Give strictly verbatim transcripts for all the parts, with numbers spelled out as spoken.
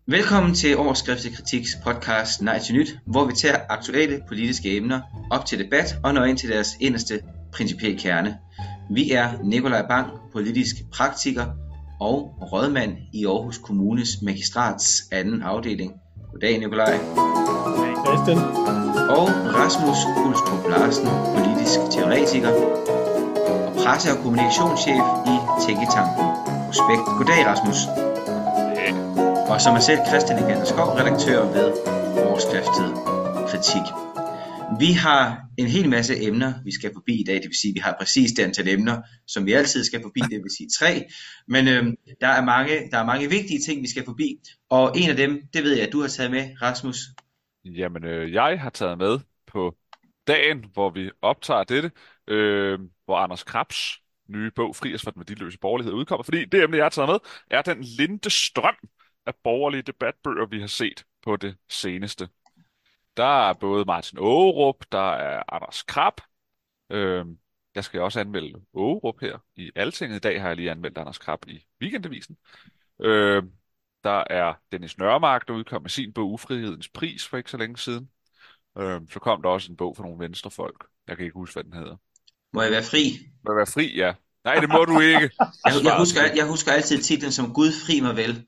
Velkommen til Overskriftskritiks podcast Nej til Nyt, hvor vi tager aktuelle politiske emner op til debat og når ind til deres inderste principielle kerne. Vi er Nikolaj Bang, politisk praktiker og rådmand i Aarhus Kommunes Magistrats anden afdeling. Goddag Nikolaj. Goddag Christian. Og Rasmus Ulstrup Larsen, politisk teoretiker og presse- og kommunikationschef i Tænketanken Prospekt. Goddag Rasmus. Og som er selv Christian Igander Skov, redaktør ved Overskriftet Kritik. Vi har en hel masse emner, vi skal forbi i dag. Det vil sige, at vi har præcis det antal emner, som vi altid skal forbi, det vil sige tre. Men øhm, der, er mange, der er mange vigtige ting, vi skal forbi. Og en af dem, det ved jeg, at du har taget med, Rasmus. Jamen, øh, jeg har taget med på dagen, hvor vi optager dette, øh, hvor Anders Krabs nye bog, Fri os fra den værdiløse borgerlighed, udkommer. Fordi det emne, jeg har taget med, er den linde strøm af borgerlige debatbøger, vi har set på det seneste. Der er både Martin Ågerup, der er Anders Krab. Øh, jeg skal også anmelde Ågerup her i Altinget. I dag har jeg lige anmeldt Anders Krab i Weekendavisen. Øh, der er Dennis Nørmark, der udkom med sin bog Ufrihedens Pris for ikke så længe siden. Øh, så kom der også en bog fra nogle venstrefolk. Jeg kan ikke huske, hvad den hedder. Må jeg være fri? Må jeg være fri, ja. Nej, det må du ikke. Jeg, jeg, husker, jeg husker altid titlen som Gud fri mig vel.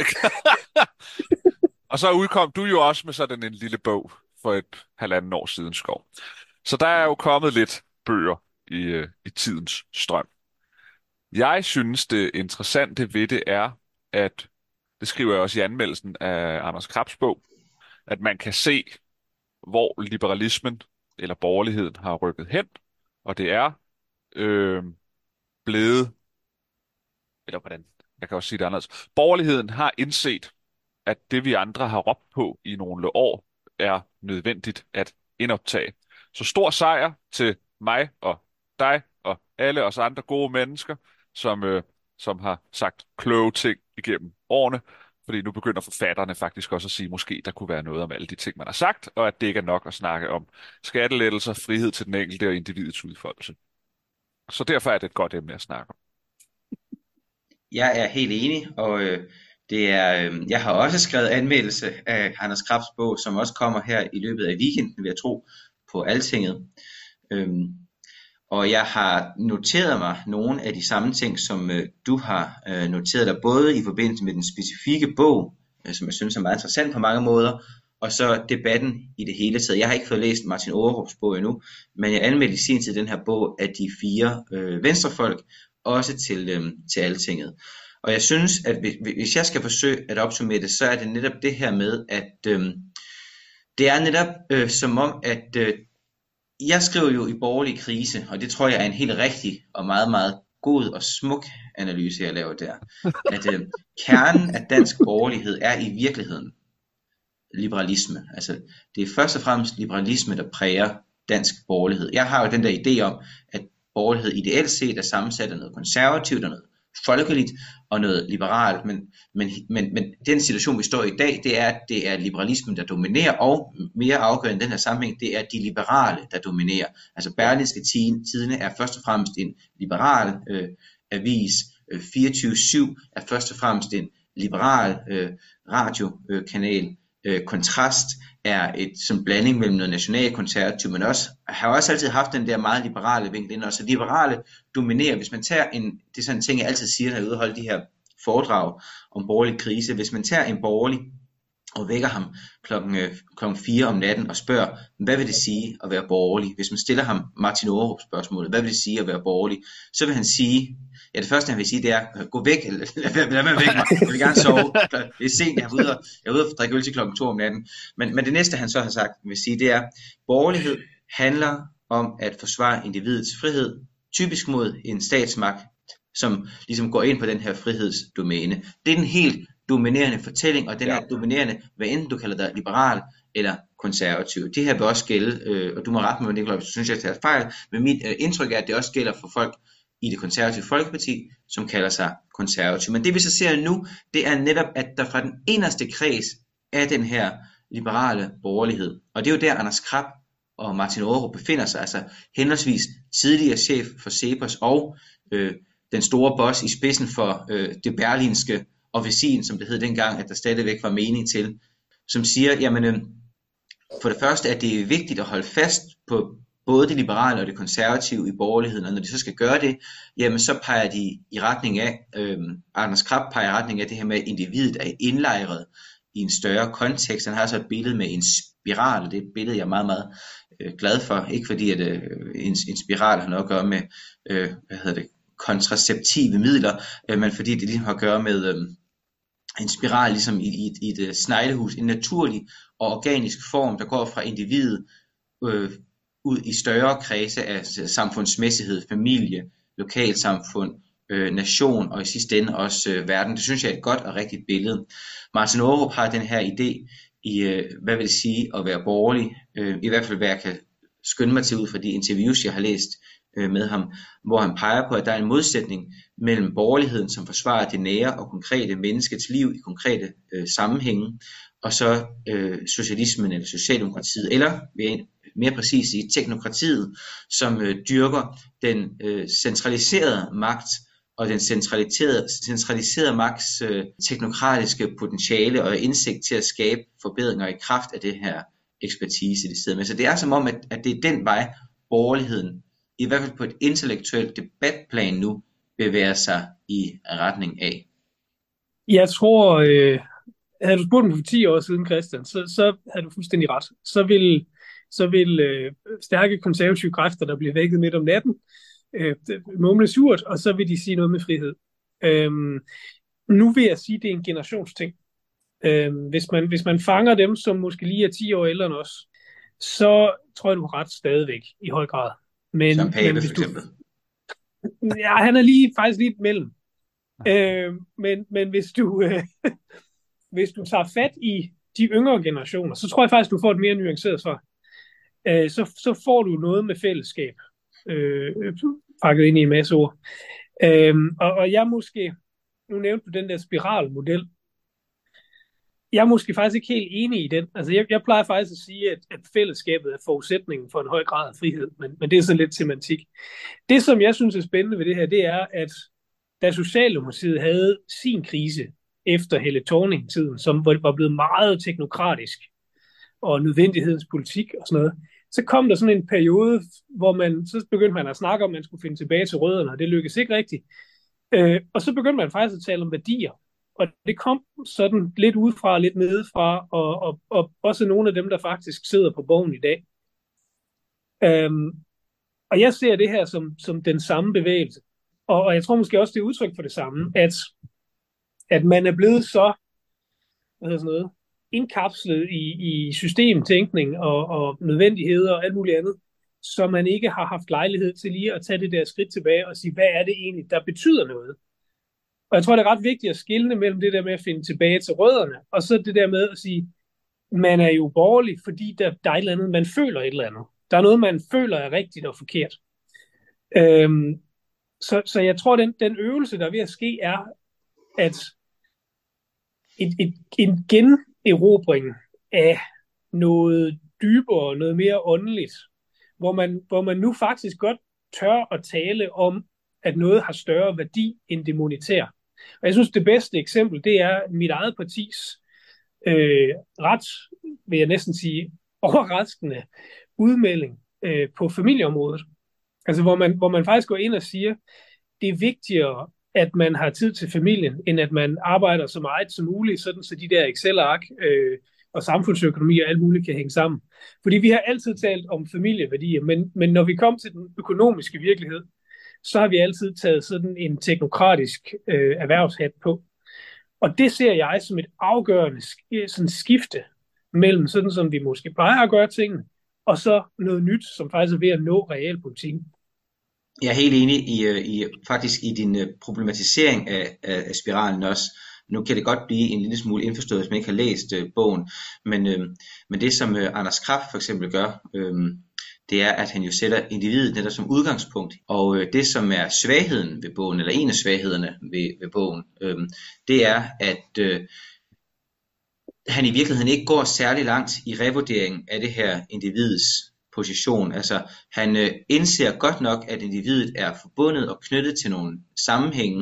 Og så udkom du jo også med sådan en lille bog for et halvanden år siden, Skov. Så der er jo kommet lidt bøger i, øh, i tidens strøm. Jeg synes, det interessante ved det er, at det skriver jeg også i anmeldelsen af Anders Krabs bog, at man kan se, hvor liberalismen eller borgerligheden har rykket hen, og det er øh, blevet, eller hvordan, jeg kan også sige det anderledes, borgerligheden har indset, at det vi andre har råbt på i nogle år, er nødvendigt at indoptage. Så stor sejr til mig og dig og alle os andre gode mennesker, som, øh, som har sagt kloge ting igennem årene, fordi nu begynder forfatterne faktisk også at sige, måske der kunne være noget om alle de ting, man har sagt, og at det ikke er nok at snakke om skattelettelser, frihed til den enkelte og individets udfoldelse. Så derfor er det et godt emne at snakke om. Jeg er helt enig, og øh, det er, øh, jeg har også skrevet anmeldelse af Anders Krabs bog, som også kommer her i løbet af weekenden, vil jeg tro, på Altinget. Øhm, og jeg har noteret mig nogle af de samme ting, som øh, du har øh, noteret dig, både i forbindelse med den specifikke bog, øh, som jeg synes er meget interessant på mange måder, og så debatten i det hele taget. Jeg har ikke fået læst Martin Ågerups bog endnu, men jeg anmeldte i sin tid den her bog af de fire øh, venstrefolk, også til, øh, til Altinget. Og jeg synes, at hvis jeg skal forsøge at opsummere det, så er det netop det her med, at øh, det er netop øh, som om, at øh, jeg skriver jo i borgerlig krise, og det tror jeg er en helt rigtig og meget, meget god og smuk analyse, jeg laver der. At øh, kernen af dansk borgerlighed er i virkeligheden liberalisme. Altså, det er først og fremmest liberalisme, der præger dansk borgerlighed. Jeg har jo den der idé om, at borgerlighed ideelt set er sammensat af noget konservativt og noget folkeligt og noget liberalt, men, men, men, men den situation, vi står i i dag, det er, at det er liberalismen, der dominerer, og mere afgørende i den her sammenhæng, det er de liberale, der dominerer. Altså Berlingske Tidende er først og fremmest en liberal øh, avis, øh, fireogtyve syv er først og fremmest en liberal øh, radiokanal, øh, Kontrast er et som blanding mellem noget nationalkonservativt, men også har også altid haft den der meget liberale vinkel ind, og så liberale dominerer. Hvis man tager en, det er sådan en ting, jeg altid siger, når jeg udholder de her foredrag om borgerlig krise, hvis man tager en borgerlig og vækker ham klokken, øh, klokken fire om natten og spørger, hvad vil det sige at være borgerlig? Hvis man stiller ham Martin Ågerup spørgsmålet, hvad vil det sige at være borgerlig? Så vil han sige, ja, det første han vil sige, det er, gå væk, eller lad mig væk mig, jeg vil gerne sove, det er sent, jeg er ude og, jeg er ude og drikke øl til klokken to om natten. Men, men det næste han så har sagt, vil sige, det er, borgerlighed handler om at forsvare individets frihed, typisk mod en statsmagt, som ligesom går ind på den her frihedsdomæne. Det er den helt dominerende fortælling, og den ja. er dominerende, hvad enten du kalder dig liberal eller konservativ. Det her vil også gælde, øh, og du må rette mig, Nikolaj, hvis du synes, jeg tager fejl, men mit øh, indtryk er, at det også gælder for folk i det konservative Folkeparti, som kalder sig konservativ. Men det vi så ser nu, det er netop, at der fra den inderste kreds af den her liberale borgerlighed, og det er jo der, Anders Krab og Martin Ågerup befinder sig, altså henholdsvis tidligere chef for CEPOS og øh, den store boss i spidsen for øh, det berlinske officin, som det hed dengang, at der stadigvæk var mening til, som siger, jamen øh, for det første, at det er vigtigt at holde fast på både det liberale og det konservative i borgerligheden, og når de så skal gøre det, jamen så peger de i retning af, øh, Anders Krab peger i retning af det her med, at individet er indlejret i en større kontekst. Han har så et billede med en spiral, det er et billede, jeg er meget, meget øh, glad for, ikke fordi at øh, en, en spiral har noget at gøre med, øh, hvad hedder det, kontraceptive midler, øh, men fordi det ligesom har at gøre med øh, en spiral ligesom i, i, i et sneglehus, en naturlig og organisk form, der går fra individet øh, ud i større kredse af samfundsmæssighed, familie, lokalsamfund, øh, nation og i sidste ende også øh, verden. Det synes jeg er et godt og rigtigt billede. Martin Aarup har den her idé i, øh, hvad vil det sige at være borgerlig, øh, i hvert fald hvad jeg kan skynde mig til ud fra de interviews, jeg har læst øh, med ham, hvor han peger på, at der er en modsætning mellem borgerligheden, som forsvarer det nære og konkrete menneskets liv i konkrete øh, sammenhænge, og så øh, socialismen eller socialdemokratiet, eller mere præcis i teknokratiet, som øh, dyrker den øh, centraliserede magt og den centraliserede, centraliserede magts øh, teknokratiske potentiale og indsigt til at skabe forbedringer i kraft af det her ekspertise, de sidder med. Så det er som om, at, at det er den vej, borgerligheden, i hvert fald på et intellektuelt debatplan nu, bevæger sig i retning af. Jeg tror, øh, havde du spurgt mig for ti år siden, Christian, så, så havde du fuldstændig ret. Så vil, så vil øh, stærke konservative kræfter, der bliver vækket midt om natten, øh, mumle surt, og så vil de sige noget med frihed. Øhm, nu vil jeg sige, at det er en generationsting. Øhm, hvis, man, hvis man fanger dem, som måske lige er ti år ældre end os, så tror jeg, du har ret stadigvæk i høj grad. Men, som Pape, men hvis for du, eksempel. ja, han er lige, faktisk lige mellem. Øh, men, men hvis du øh, hvis du tager fat i de yngre generationer, så tror jeg faktisk, du får et mere nuanceret svar. Øh, så, så får du noget med fællesskab øh, pakket ind i en masse ord. Øh, og, og jeg måske, nu nævnte du den der spiralmodel, jeg er måske faktisk ikke helt enig i den. Altså jeg, jeg plejer faktisk at sige, at, at fællesskabet er forudsætningen for en høj grad af frihed, men, men det er så lidt semantik. Det, som jeg synes er spændende ved det her, det er, at da Socialdemokratiet havde sin krise efter Helle Thorning-tiden, som var blevet meget teknokratisk og nødvendighedens politik og sådan noget, så kom der sådan en periode, hvor man, så begyndte man at snakke om, at man skulle finde tilbage til rødderne, og det lykkedes ikke rigtigt. Øh, og så begyndte man faktisk at tale om værdier. Og det kom sådan lidt udefra, lidt nedefra, og, og, og også nogle af dem, der faktisk sidder på bogen i dag. Øhm, og jeg ser det her som, som den samme bevægelse. Og, og jeg tror måske også, det er udtryk for det samme, at, at man er blevet så hvad hedder sådan noget, indkapslet i, i systemtænkning og, og nødvendigheder og alt muligt andet, så man ikke har haft lejlighed til lige at tage det der skridt tilbage og sige, hvad er det egentlig, der betyder noget? Og jeg tror, det er ret vigtigt at skelne mellem det der med at finde tilbage til rødderne, og så det der med at sige, man er jo borgerlig, fordi der, der er et eller andet, man føler et eller andet. Der er noget, man føler er rigtigt og forkert. Øhm, så, så jeg tror, den, den øvelse, der er ved at ske, er, at et, et, en generobring af noget dybere, noget mere åndeligt, hvor man, hvor man nu faktisk godt tør at tale om, at noget har større værdi end det monetære. Og jeg synes, det bedste eksempel, det er mit eget partis øh, ret, vil jeg næsten sige, overraskende udmelding øh, på familieområdet. Altså, hvor man, hvor man faktisk går ind og siger, det er vigtigere, at man har tid til familien, end at man arbejder så meget som muligt, sådan så de der Excel-ark øh, og samfundsøkonomi og alt muligt kan hænge sammen. Fordi vi har altid talt om familieværdier, men, men når vi kom til den økonomiske virkelighed, så har vi altid taget sådan en teknokratisk øh, erhvervshat på. Og det ser jeg som et afgørende sådan skifte mellem sådan, som vi måske plejer at gøre tingene, og så noget nyt, som faktisk er ved at nå realpolitikken. Jeg er helt enig i, i faktisk i din problematisering af, af, af spiralen også. Nu kan det godt blive en lille smule indforstået, hvis man ikke har læst øh, bogen, men, øh, men det som øh, Anders Krab for eksempel gør, øh, det er, at han jo sætter individet netop som udgangspunkt. Og øh, det, som er svagheden ved bogen, eller en af svaghederne ved, ved bogen, øh, det er, at øh, han i virkeligheden ikke går særlig langt i revurderingen af det her individets position. Altså, han øh, indser godt nok, at individet er forbundet og knyttet til nogle sammenhænge,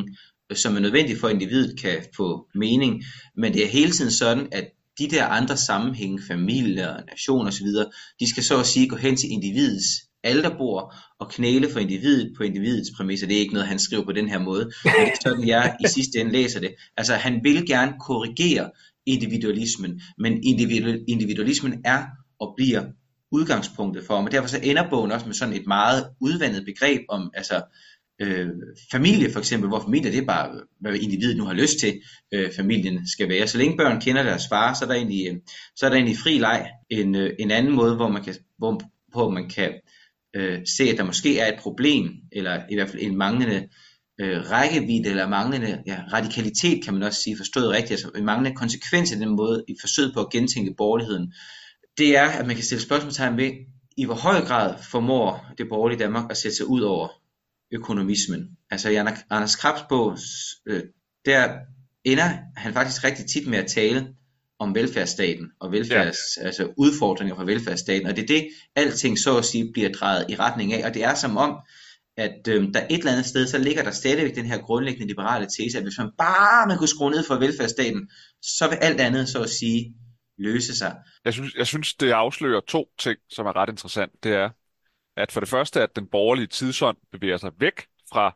som er nødvendige for, at individet kan få mening, men det er hele tiden sådan, at de der andre sammenhænge, familier, nation osv., de skal så at sige gå hen til individets alterbord og knæle for individet på individets præmisser. Det er ikke noget, han skriver på den her måde, men det er sådan, jeg i sidste ende læser det. Altså, han vil gerne korrigere individualismen, men individualismen er og bliver udgangspunktet for ham, og derfor så ender bogen også med sådan et meget udvandet begreb om, altså, øh, familie for eksempel, hvor familie det er bare, hvad individet nu har lyst til, øh, familien skal være. Så længe børn kender deres far, så er der egentlig, øh, så er der egentlig fri leg. En, øh, en anden måde, hvor man kan, hvor, hvor man kan øh, se, at der måske er et problem, eller i hvert fald en manglende øh, rækkevidde, eller manglende ja, radikalitet, kan man også sige, forstået rigtigt, altså en manglende konsekvens af den måde, i forsøget på at gentænke borgerligheden, det er, at man kan stille spørgsmålstegn ved, i hvor høj grad formår det borgerlige Danmark at sætte sig ud over økonomismen. Altså i Anders Krabs bog, øh, der ender han faktisk rigtig tit med at tale om velfærdsstaten og velfærds, ja. altså udfordringer for velfærdsstaten, og det er det, alting så at sige bliver drejet i retning af, og det er som om, at øh, der et eller andet sted, så ligger der stadigvæk den her grundlæggende liberale tese, at hvis man bare man kunne skrue ned for velfærdsstaten, så vil alt andet så at sige løse sig. Jeg synes, jeg synes, det afslører to ting, som er ret interessant. Det er, at for det første, at den borgerlige tidsånd bevæger sig væk fra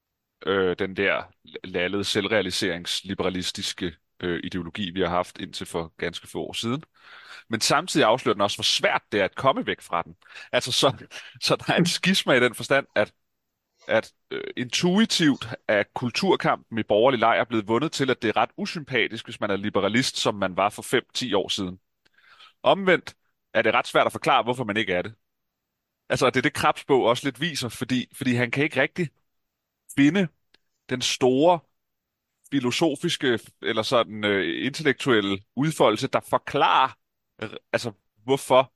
øh, den der lallede selvrealiseringsliberalistiske øh, ideologi, vi har haft indtil for ganske få år siden. Men samtidig afslører den også, hvor svært det er at komme væk fra den. Altså, så, så der er en skisma i den forstand, at, at øh, intuitivt er kulturkampen i borgerlig lejr blevet vundet til, at det er ret usympatisk, hvis man er liberalist, som man var for fem til ti år siden. Omvendt er det ret svært at forklare, hvorfor man ikke er det. Altså, det er det Krabs bog også lidt viser, fordi, fordi han kan ikke rigtig finde den store filosofiske eller sådan øh, intellektuelle udfoldelse, der forklarer, øh, altså, hvorfor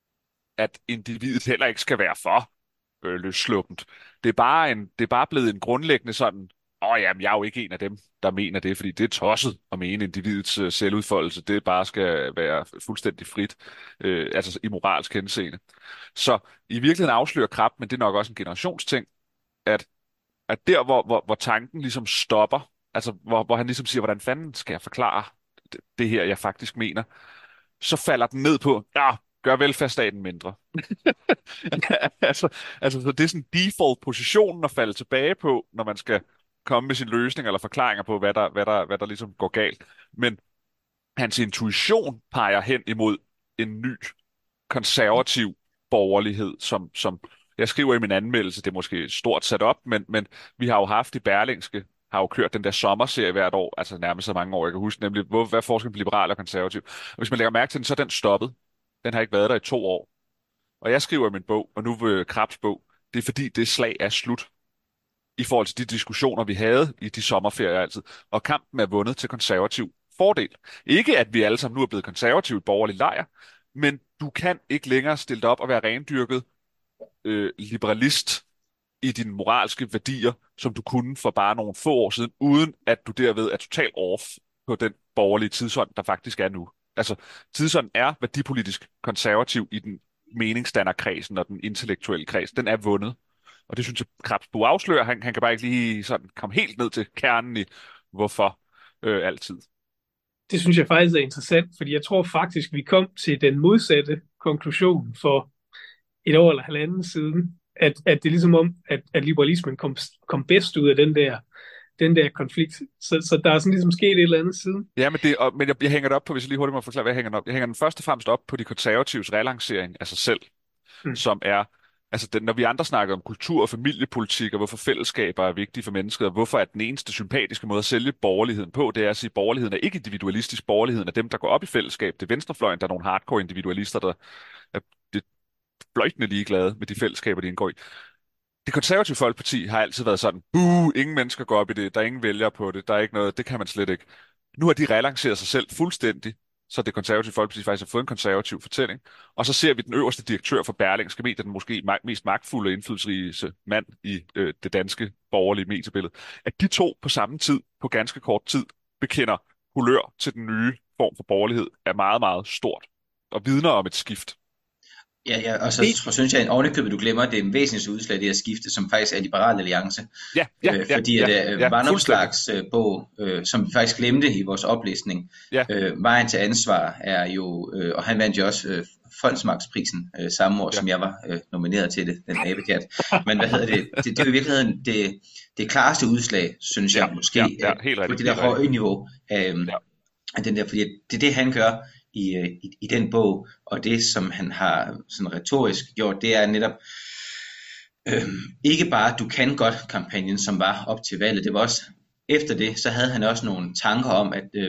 at individet heller ikke skal være for øh, løssluppent. Det er bare en, det er bare blevet en grundlæggende sådan, åh jamen, jeg er jo ikke en af dem, der mener det, fordi det er tosset at mene individets øh, selvudfoldelse, det bare skal være fuldstændig frit, øh, altså i moralsk henseende. Så i virkeligheden afslører Krab, men det er nok også en generationsting, at, at der, hvor, hvor, hvor tanken ligesom stopper, altså hvor, hvor han ligesom siger, hvordan fanden skal jeg forklare det, det her, jeg faktisk mener, så falder den ned på, ja, gør velfærdsstaten mindre. altså, altså, så det er sådan default positionen at falde tilbage på, når man skal komme med sin løsning eller forklaringer på, hvad der, hvad der, hvad der ligesom går galt. Men hans intuition peger hen imod en ny konservativ borgerlighed, som, som jeg skriver i min anmeldelse, det er måske stort sat op, men, men vi har jo haft i Berlingske, har jo kørt den der sommerserie hvert år, altså nærmest så mange år, jeg kan huske, nemlig, hvor, hvad er forskellen på liberal og konservativ? Og hvis man lægger mærke til den, så er den stoppet. Den har ikke været der i to år. Og jeg skriver i min bog, og nu vil Krabs bog, det er fordi, det slag er slut i forhold til de diskussioner, vi havde i de sommerferier altid. Og kampen er vundet til konservativ fordel. Ikke at vi alle sammen nu er blevet konservative i borgerlig lejr, men du kan ikke længere stille dig op og være rendyrket øh, liberalist i dine moralske værdier, som du kunne for bare nogle få år siden, uden at du derved er totalt off på den borgerlige tidsånd, der faktisk er nu. Altså, tidsånden er værdipolitisk konservativ i den meningsdannerkredsen og den intellektuelle kreds. Den er vundet. Og det synes jeg, Krabs bog afslører. Han, han kan bare ikke lige sådan komme helt ned til kernen i, hvorfor øh, altid. Det synes jeg faktisk er interessant, fordi jeg tror faktisk, vi kom til den modsatte konklusion for et år eller halvanden siden, at, at det er ligesom om, at, at liberalismen kom, kom bedst ud af den der, den der konflikt. Så, så der er sådan ligesom sket et eller andet siden. Ja, men, det, og, men jeg, jeg hænger det op på, hvis jeg lige hurtigt må forklare, hvad jeg hænger den op. Jeg hænger den først og fremmest op på de konservatives relancering af sig selv, mm. som er, altså den, når vi andre snakker om kultur og familiepolitik, og hvorfor fællesskaber er vigtige for mennesket, og hvorfor er den eneste sympatiske måde at sælge borgerligheden på, det er at sige, at borgerligheden er ikke individualistisk, borgerligheden er dem, der går op i fællesskab. Det er venstrefløjen, der er nogle hardcore individualister, der er det fløjtende ligeglade med de fællesskaber, de indgår i. Det konservative Folkeparti har altid været sådan, buh, ingen mennesker går op i det, der er ingen vælgere på det, der er ikke noget, det kan man slet ikke. Nu har de relanceret sig selv fuldstændig, så det konservative Folkeparti faktisk har fået en konservativ fortælling. Og så ser vi den øverste direktør for Berlingske Medier, den måske mest magtfulde og indflydelsesrige mand i øh, det danske borgerlige mediebillede, at de to på samme tid, på ganske kort tid, bekender kulør til den nye form for borgerlighed, er meget, meget stort og vidner om et skift. Ja, ja, og så Det, tror- synes jeg, at ovenikøbet, du glemmer det væsentligste udslag, det er skifte, som faktisk er Liberal Alliance. Ja, ja, Øh, ja, fordi ja, at øh, ja, fuldstændig. Vanopslags øh, bog, øh, som vi faktisk glemte i vores oplæsning, Ja, øh, Vejen til ansvar, er jo, øh, og han vandt jo også øh, Fondsmarksprisen øh, samme år, ja, som jeg var øh, nomineret til det, den abekat. Men hvad hedder det? Det, det er jo i virkeligheden det, det klareste udslag, synes ja, jeg måske, ja, ja, øh, helt på rigtigt, det der helt rigtigt. høje niveau af, øh, Ja, af den der, fordi det er det, han gør i, øh, i, i den bog, og det, som han har sådan retorisk gjort, det er netop Øhm, ikke bare du kan godt kampagnen, som var op til valget, det var også efter det, så havde han også nogle tanker om, at øh,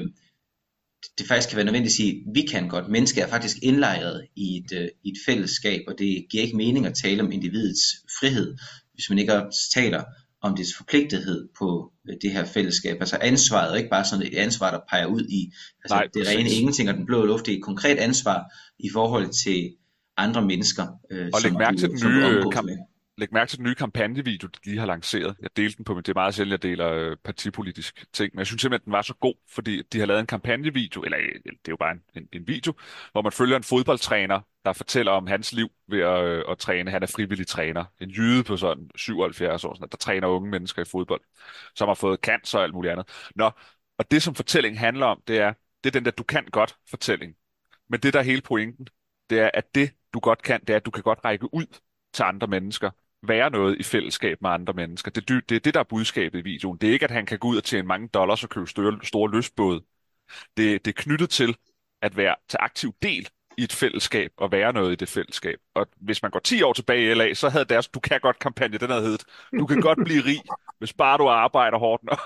det faktisk kan være nødvendigt at sige, at vi kan godt. Mennesker er faktisk indlejret i et, øh, i et fællesskab, og det giver ikke mening at tale om individets frihed, hvis man ikke også taler om dets forpligtethed på øh, det her fællesskab. Altså ansvaret er ikke bare sådan et ansvar, der peger ud i altså nej, det rene præcis. ingenting og den blå luft. Det er et konkret ansvar i forhold til andre mennesker, øh, Og læg som, mærke til du, den som du nye øh, omgås kamp med. Læg mærke til den nye kampagnevideo, de lige har lanceret. Jeg delte den på, men det er meget sjældent, jeg deler øh, partipolitisk ting. Men jeg synes simpelthen, den var så god, fordi de har lavet en kampagnevideo, eller øh, det er jo bare en, en, en video, hvor man følger en fodboldtræner, der fortæller om hans liv ved at, øh, at træne. Han er frivillig træner. En jyde på sådan syvoghalvfjerds år, sådan, der træner unge mennesker i fodbold, som har fået cancer og alt muligt andet. Nå, og det som fortællingen handler om, det er, det er den der du kan godt fortælling. Men det der er hele pointen, det er, at det du godt kan, det er, at du kan godt række ud til andre mennesker, være noget i fællesskab med andre mennesker. Det, er dy- det er det, der er budskabet i videoen. Det er ikke, at han kan gå ud og tjene mange dollars og købe store, store lystbåde. Det, det er knyttet til at være til aktiv del i et fællesskab og være noget i det fællesskab. Og hvis man går ti år tilbage i L A, så havde deres Du kan godt kampagne, den havde heddet, du kan godt blive rig, hvis bare du arbejder hårdt nok.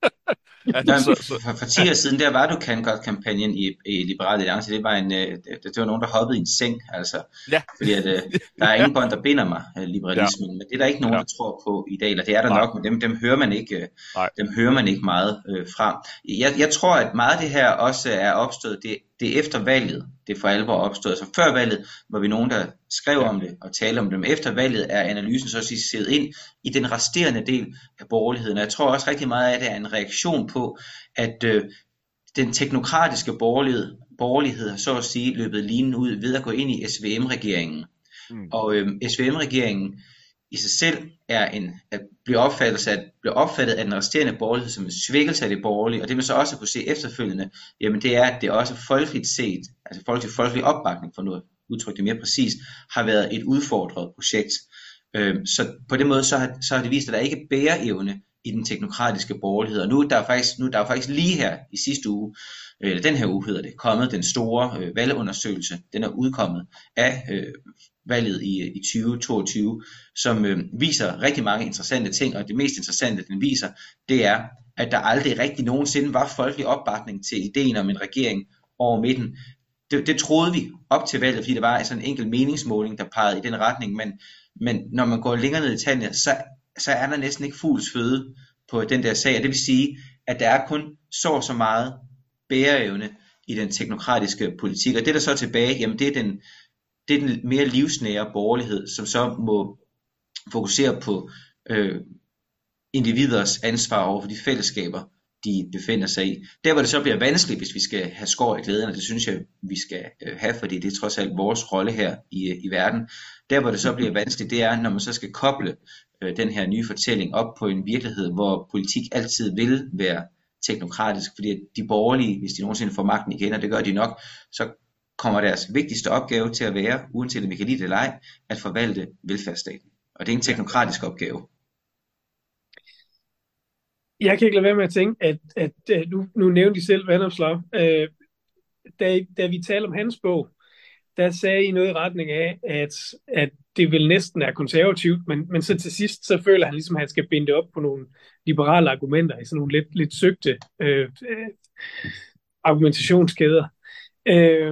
Nå, altså, så, så, for, for ti år siden, der var du kan godt kampagnen i, i Liberal Alliance. Det var en, øh, det, det var nogen, der hoppede i en seng, altså. ja, Fordi at, øh, der er ingen bånd, der binder mig, øh, ja, liberalismen. Men det er der ikke nogen, ja, der tror på i dag. Eller det er der nej, nok, men dem, dem hører man ikke, øh, nej, dem hører man ikke meget øh, fra. Jeg, jeg tror, at meget af det her også er opstået, det, det er efter valget, det er for alvor opstået. Altså før valget var vi nogen, der skrev ja, om det og talte om det. Men efter valget er analysen så at sige siddet ind i den resterende del af borgerligheden. Og jeg tror også rigtig meget af det er en reaktion på, at øh, den teknokratiske borgerlighed, borgerlighed har så at sige løbet linen ud ved at gå ind i S V M-regeringen. mm, Og øh, S V M-regeringen i sig selv er en, at blive opfattet, at blive opfattet af den resterende borgerlighed som en svækkelse af det borgerlige, og det vil så også kunne se efterfølgende, jamen det er, at det også folkeligt set, altså folkelig, folkelig opbakning, for nu at udtrykke det mere præcist, har været et udfordret projekt. Øh, så på den måde, så har, så har det vist, at der ikke er bæreevne i den teknokratiske borgerlighed, og nu er der faktisk, nu er der faktisk lige her i sidste uge, eller den her uge hedder det, kommet den store øh, valgundersøgelse, den er udkommet af øh, valget i, i tyve toogtyve, som øh, viser rigtig mange interessante ting, og det mest interessante, den viser, det er, at der aldrig rigtig nogensinde var folkelig opbakning til ideen om en regering over midten. Det, det troede vi op til valget, fordi der var sådan en enkelt meningsmåling, der pegede i den retning, men, men når man går længere ned i tallene, så, så er der næsten ikke fugls føde på den der sag, og det vil sige, at der er kun så og så meget bæreevne i den teknokratiske politik, og det der så er tilbage, jamen det er den, det er den mere livsnære borgerlighed, som så må fokusere på øh, individers ansvar over for de fællesskaber, de befinder sig i. Der hvor det så bliver vanskeligt, hvis vi skal have skår i glæden, og det synes jeg, vi skal øh, have, fordi det er trods alt vores rolle her i, i verden. Der hvor det så bliver vanskeligt, det er, når man så skal koble øh, den her nye fortælling op på en virkelighed, hvor politik altid vil være teknokratisk, fordi de borgerlige, hvis de nogensinde får magten igen, og det gør de nok, så kommer deres vigtigste opgave til at være, uanset om vi kan lide det eller ej, at forvalte velfærdsstaten. Og det er en teknokratisk opgave. Jeg kan ikke lade være med at tænke, at, at, at nu, nu nævnte de selv Vanopslagh. Øh, da, da vi talte om hans bog, der sagde I noget i retning af, at, at det vel næsten er konservativt, men, men så til sidst, så føler han ligesom, at han skal binde det op på nogle liberale argumenter i sådan nogle lidt, lidt søgte øh, øh, argumentationskæder. Øh,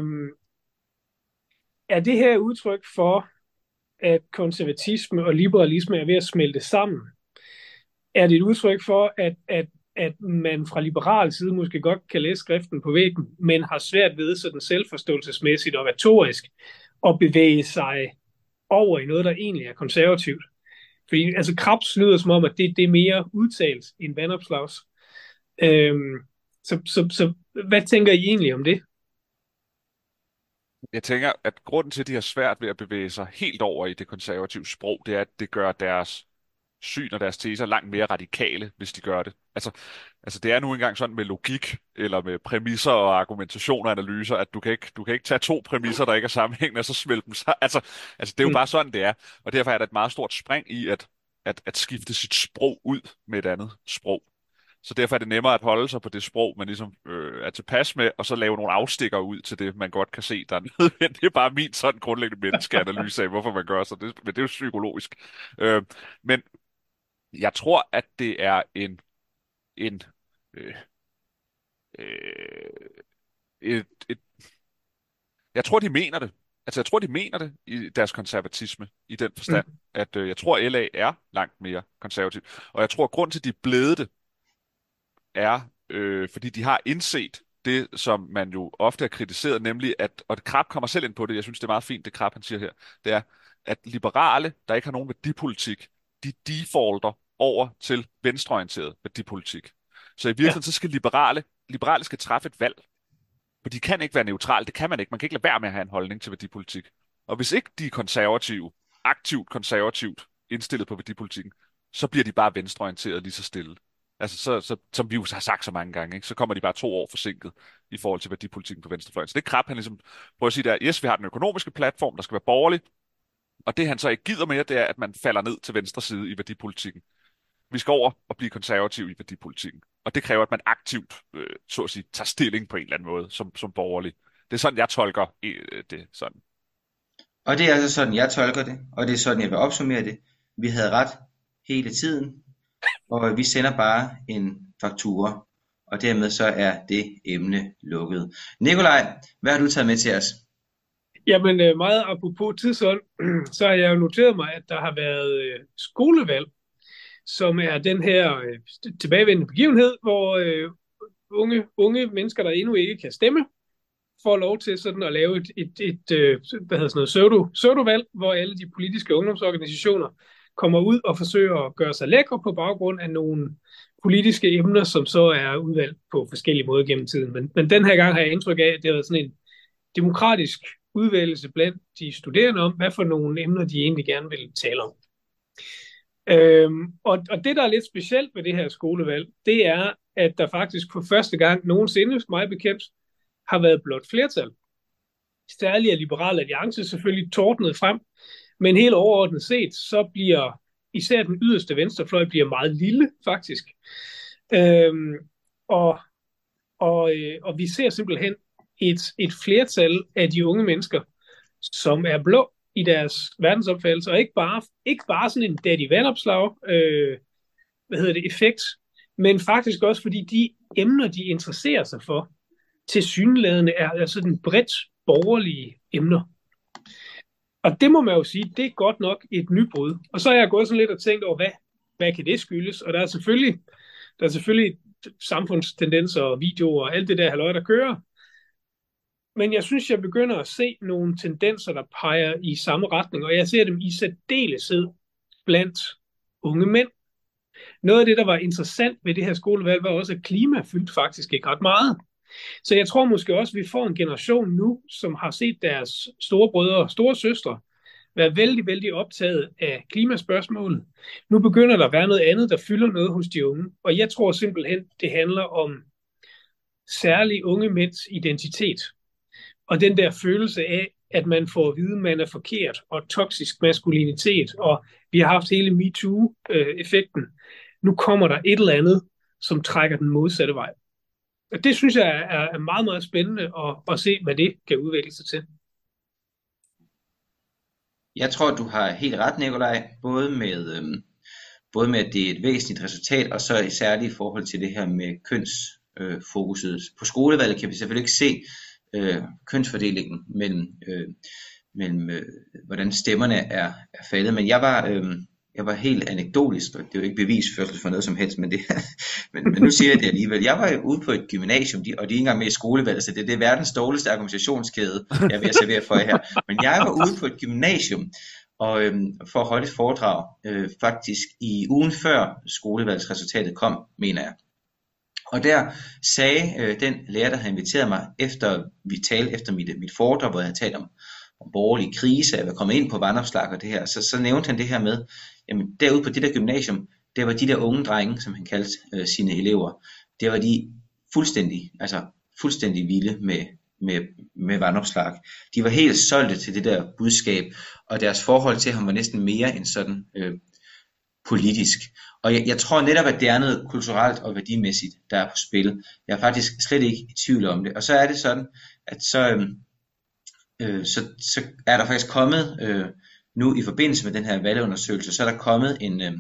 er det her udtryk for, at konservatisme og liberalisme er ved at smelte sammen? Er det et udtryk for, at, at, at man fra liberal side måske godt kan læse skriften på væggen, men har svært ved sådan selvforståelsesmæssigt og retorisk at bevæge sig over i noget, der egentlig er konservativt? Fordi altså Krabs lyder som om, at det, det er mere udtalt end Vanopslaghs. Øhm, så, så, så hvad tænker I egentlig om det? Jeg tænker, at grunden til, at de har svært ved at bevæge sig helt over i det konservative sprog, det er, at det gør deres syn og deres teser langt mere radikale, hvis de gør det. Altså, altså det er nu engang sådan med logik, eller med præmisser og argumentation og analyser, at du kan ikke, du kan ikke tage to præmisser, der ikke er sammenhængende, og så smelte dem sig. Altså, altså det er jo Mm. bare sådan, det er. Og derfor er der et meget stort spring i at, at, at skifte sit sprog ud med et andet sprog. Så derfor er det nemmere at holde sig på det sprog, man ligesom øh, er tilpas med, og så lave nogle afstikker ud til det, man godt kan se, der er nødvendigt. Det er bare min sådan grundlæggende menneskeanalyse af, hvorfor man gør så. Det, men det er jo psykologisk. Øh, men jeg tror, at det er en, en øh, øh, et, et, jeg tror, de mener det. Altså, jeg tror, de mener det i deres konservatisme, i den forstand, Mm. at øh, jeg tror, L A er langt mere konservativ. Og jeg tror, at grund til, at de er blevet det, er, øh, fordi de har indset det, som man jo ofte har kritiseret, nemlig at, og Krab kommer selv ind på det, jeg synes, det er meget fint, det Krab han siger her, det er, at liberale, der ikke har nogen værdipolitik, de defaulter over til venstreorienteret værdipolitik. Så i Ja. virkeligheden, så skal liberale, liberale skal træffe et valg, for de kan ikke være neutrale, det kan man ikke, man kan ikke lade være med at have en holdning til værdipolitik. Og hvis ikke de er konservative, aktivt konservativt indstillet på værdipolitikken, så bliver de bare venstreorienteret lige så stille. Altså, så, så, som vi jo har sagt så mange gange, ikke? Så kommer de bare to år forsinket i forhold til værdipolitikken på venstrefløjen. Så det er Krab, han ligesom prøver at sige der, yes, vi har den økonomiske platform, der skal være borgerlig, og det han så ikke gider mere, det er, at man falder ned til venstre side i værdipolitikken. Vi skal over og blive konservativ i værdipolitikken. Og det kræver, at man aktivt, øh, så at sige, tager stilling på en eller anden måde, som, som borgerlig. Det er sådan, jeg tolker øh, det sådan. Og det er altså sådan, jeg tolker det, og det er sådan, jeg vil opsummere det. Vi havde ret hele tiden, og vi sender bare en faktura, og dermed så er det emne lukket. Nikolaj, hvad har du taget med til os? Jamen, øh, meget apropos tidsånd, så har jeg jo noteret mig, at der har været øh, skolevalg, som er den her øh, tilbagevendende begivenhed, hvor øh, unge, unge mennesker, der endnu ikke kan stemme, får lov til sådan at lave et, et, et øh, hvad hedder sådan noget, pseudo, pseudovalg, hvor alle de politiske ungdomsorganisationer kommer ud og forsøger at gøre sig lækre på baggrund af nogle politiske emner, som så er udvalgt på forskellige måder gennem tiden. Men, men den her gang har jeg indtryk af, at det har været sådan en demokratisk udvælgelse blandt de studerende om, hvad for nogle emner de egentlig gerne vil tale om. Øhm, og, og det, der er lidt specielt ved det her skolevalg, det er, at der faktisk for første gang nogensinde, mig bekendt, har været blot flertal. Særligt er Liberal Alliance selvfølgelig tordnet frem, men helt overordnet set, så bliver især den yderste venstrefløj bliver meget lille, faktisk. Øhm, og, og, øh, og vi ser simpelthen et, et flertal af de unge mennesker, som er blå i deres verdensopfattelse, og ikke bare, ikke bare sådan en daddy vandopslag, øh, hvad hedder det, effekt, men faktisk også fordi de emner, de interesserer sig for, tilsyneladende er altså den bredt borgerlige emner. Og det må man jo sige, det er godt nok et nybrud. Og så har jeg gået sådan lidt og tænkt over, hvad, hvad kan det skyldes? Og der er selvfølgelig, der er selvfølgelig samfundstendenser og videoer og alt det der halløj, der kører. Men jeg synes, jeg begynder at se nogle tendenser, der peger i samme retning, og jeg ser dem i særdeleshed blandt unge mænd. Noget af det, der var interessant ved det her skolevalg, var også, at klima fyldte faktisk ikke ret meget. Så jeg tror måske også, at vi får en generation nu, som har set deres store brødre og store søstre være vældig, vældig optaget af klimaspørgsmålet. Nu begynder der at være noget andet, der fylder noget hos de unge. Og jeg tror simpelthen, det handler om særlig unge mænds identitet. Og den der følelse af, at man får at vide, at man er forkert, og toksisk maskulinitet, og vi har haft hele MeToo-effekten. Nu kommer der et eller andet, som trækker den modsatte vej. Og det synes jeg er meget, meget spændende at, at se, hvad det kan udvikle sig til. Jeg tror, du har helt ret, Nikolaj, både med, øhm, både med, at det er et væsentligt resultat, og så særligt i forhold til det her med kønsfokuset. Øh, på skolevalget kan vi selvfølgelig ikke se øh, kønsfordelingen mellem, øh, mellem øh, hvordan stemmerne er, er faldet, men jeg var... Øh, Jeg var helt anekdotisk, og det er jo ikke bevisførsel for noget som helst, men, det, men, men nu siger jeg det alligevel. Jeg var jo ude på et gymnasium, og de er ikke engang med i skolevalget, så det, det er verdens dårligste argumentationskæde, jeg vil servere for jer her. Men jeg var ude på et gymnasium og, øhm, for at holde et foredrag, øh, faktisk i ugen før skolevalgsresultatet kom, mener jeg. Og der sagde øh, den lærer, der havde inviteret mig, efter vi talte efter mit, mit foredrag, hvor jeg havde talt om, om borgerlig krise, at jeg var kommet ind på vandopslag og det her, så, så nævnte han det her med, jamen derude på det der gymnasium, det var de der unge drenge, som han kaldte øh, sine elever, det var de fuldstændig, altså fuldstændig vilde med, med, med vandopslag. De var helt solgte til det der budskab, og deres forhold til ham var næsten mere end sådan øh, politisk. Og jeg, jeg tror netop, at det er noget kulturelt og værdimæssigt, der er på spil. Jeg er faktisk slet ikke i tvivl om det. Og så er det sådan, at så, øh, øh, så, så er der faktisk kommet, øh, nu i forbindelse med den her valgundersøgelse, så er der kommet en, øh,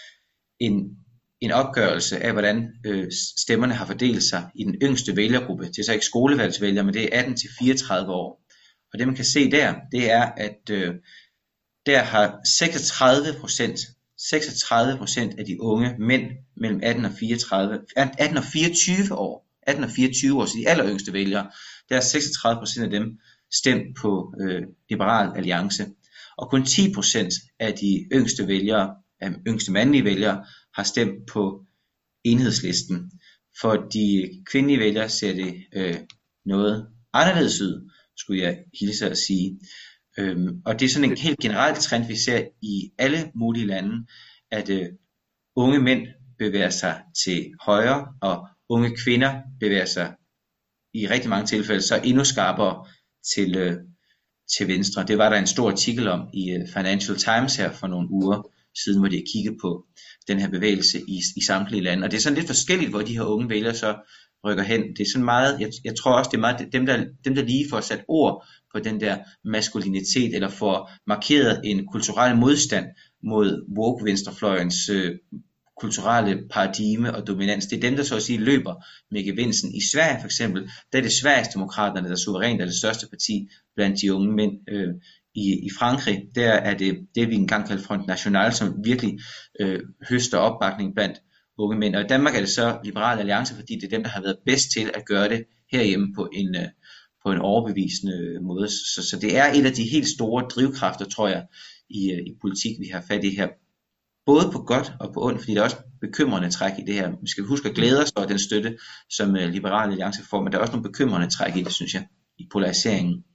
en, en opgørelse af, hvordan øh, stemmerne har fordelt sig i den yngste vælgergruppe. Det er så ikke skolevalgsvælgere, men det er atten til fireogtredive år. Og det man kan se der, det er, at øh, der har seksogtredive procent seksogtredive procent af de unge mænd mellem atten og fireogtredive, atten og fireogtyve år, atten og fireogtyve år, så de aller yngste vælgere, der er seksogtredive procent af dem stemt på øh, Liberal Alliance, og kun ti procent af de yngste vælgere, af yngste mandlige vælgere, har stemt på Enhedslisten. For de kvindelige vælgere ser det øh, noget anderledes ud, skulle jeg hilse at sige. Øhm, og det er sådan en helt generel trend, vi ser i alle mulige lande, at øh, unge mænd bevæger sig til højre, og unge kvinder bevæger sig i rigtig mange tilfælde så endnu skarpere til, øh, til venstre. Det var der en stor artikel om i øh, Financial Times her for nogle uger siden, hvor de har kigget på den her bevægelse i, i samtlige lande. Og det er sådan lidt forskelligt, hvor de her unge vælgere så rykker hen. Det er sådan meget, jeg, jeg tror også, det er meget dem der, dem, der lige får sat ord på den der maskulinitet, eller får markeret en kulturel modstand mod woke venstrefløjens øh, kulturelle paradigme og dominans. Det er dem, der så at sige løber med gevinsten. I Sverige for eksempel, der er det Sverigesdemokraterne, der suverænt er det største parti blandt de unge mænd. Øh, i, I Frankrig, der er det det, vi engang kaldte Front National, som virkelig øh, høster opbakning blandt unge mænd. Og i Danmark er det så Liberal Alliance, fordi det er dem, der har været bedst til at gøre det herhjemme på en, øh, på en overbevisende måde. Så, så det er et af de helt store drivkræfter, tror jeg, i, øh, i politik, vi har fat i her. Både på godt og på ondt, fordi der er også bekymrende træk i det her. Vi skal huske at glæde os over den støtte, som øh, Liberal Alliance får, men der er også nogle bekymrende træk i det, synes jeg, i polariseringen.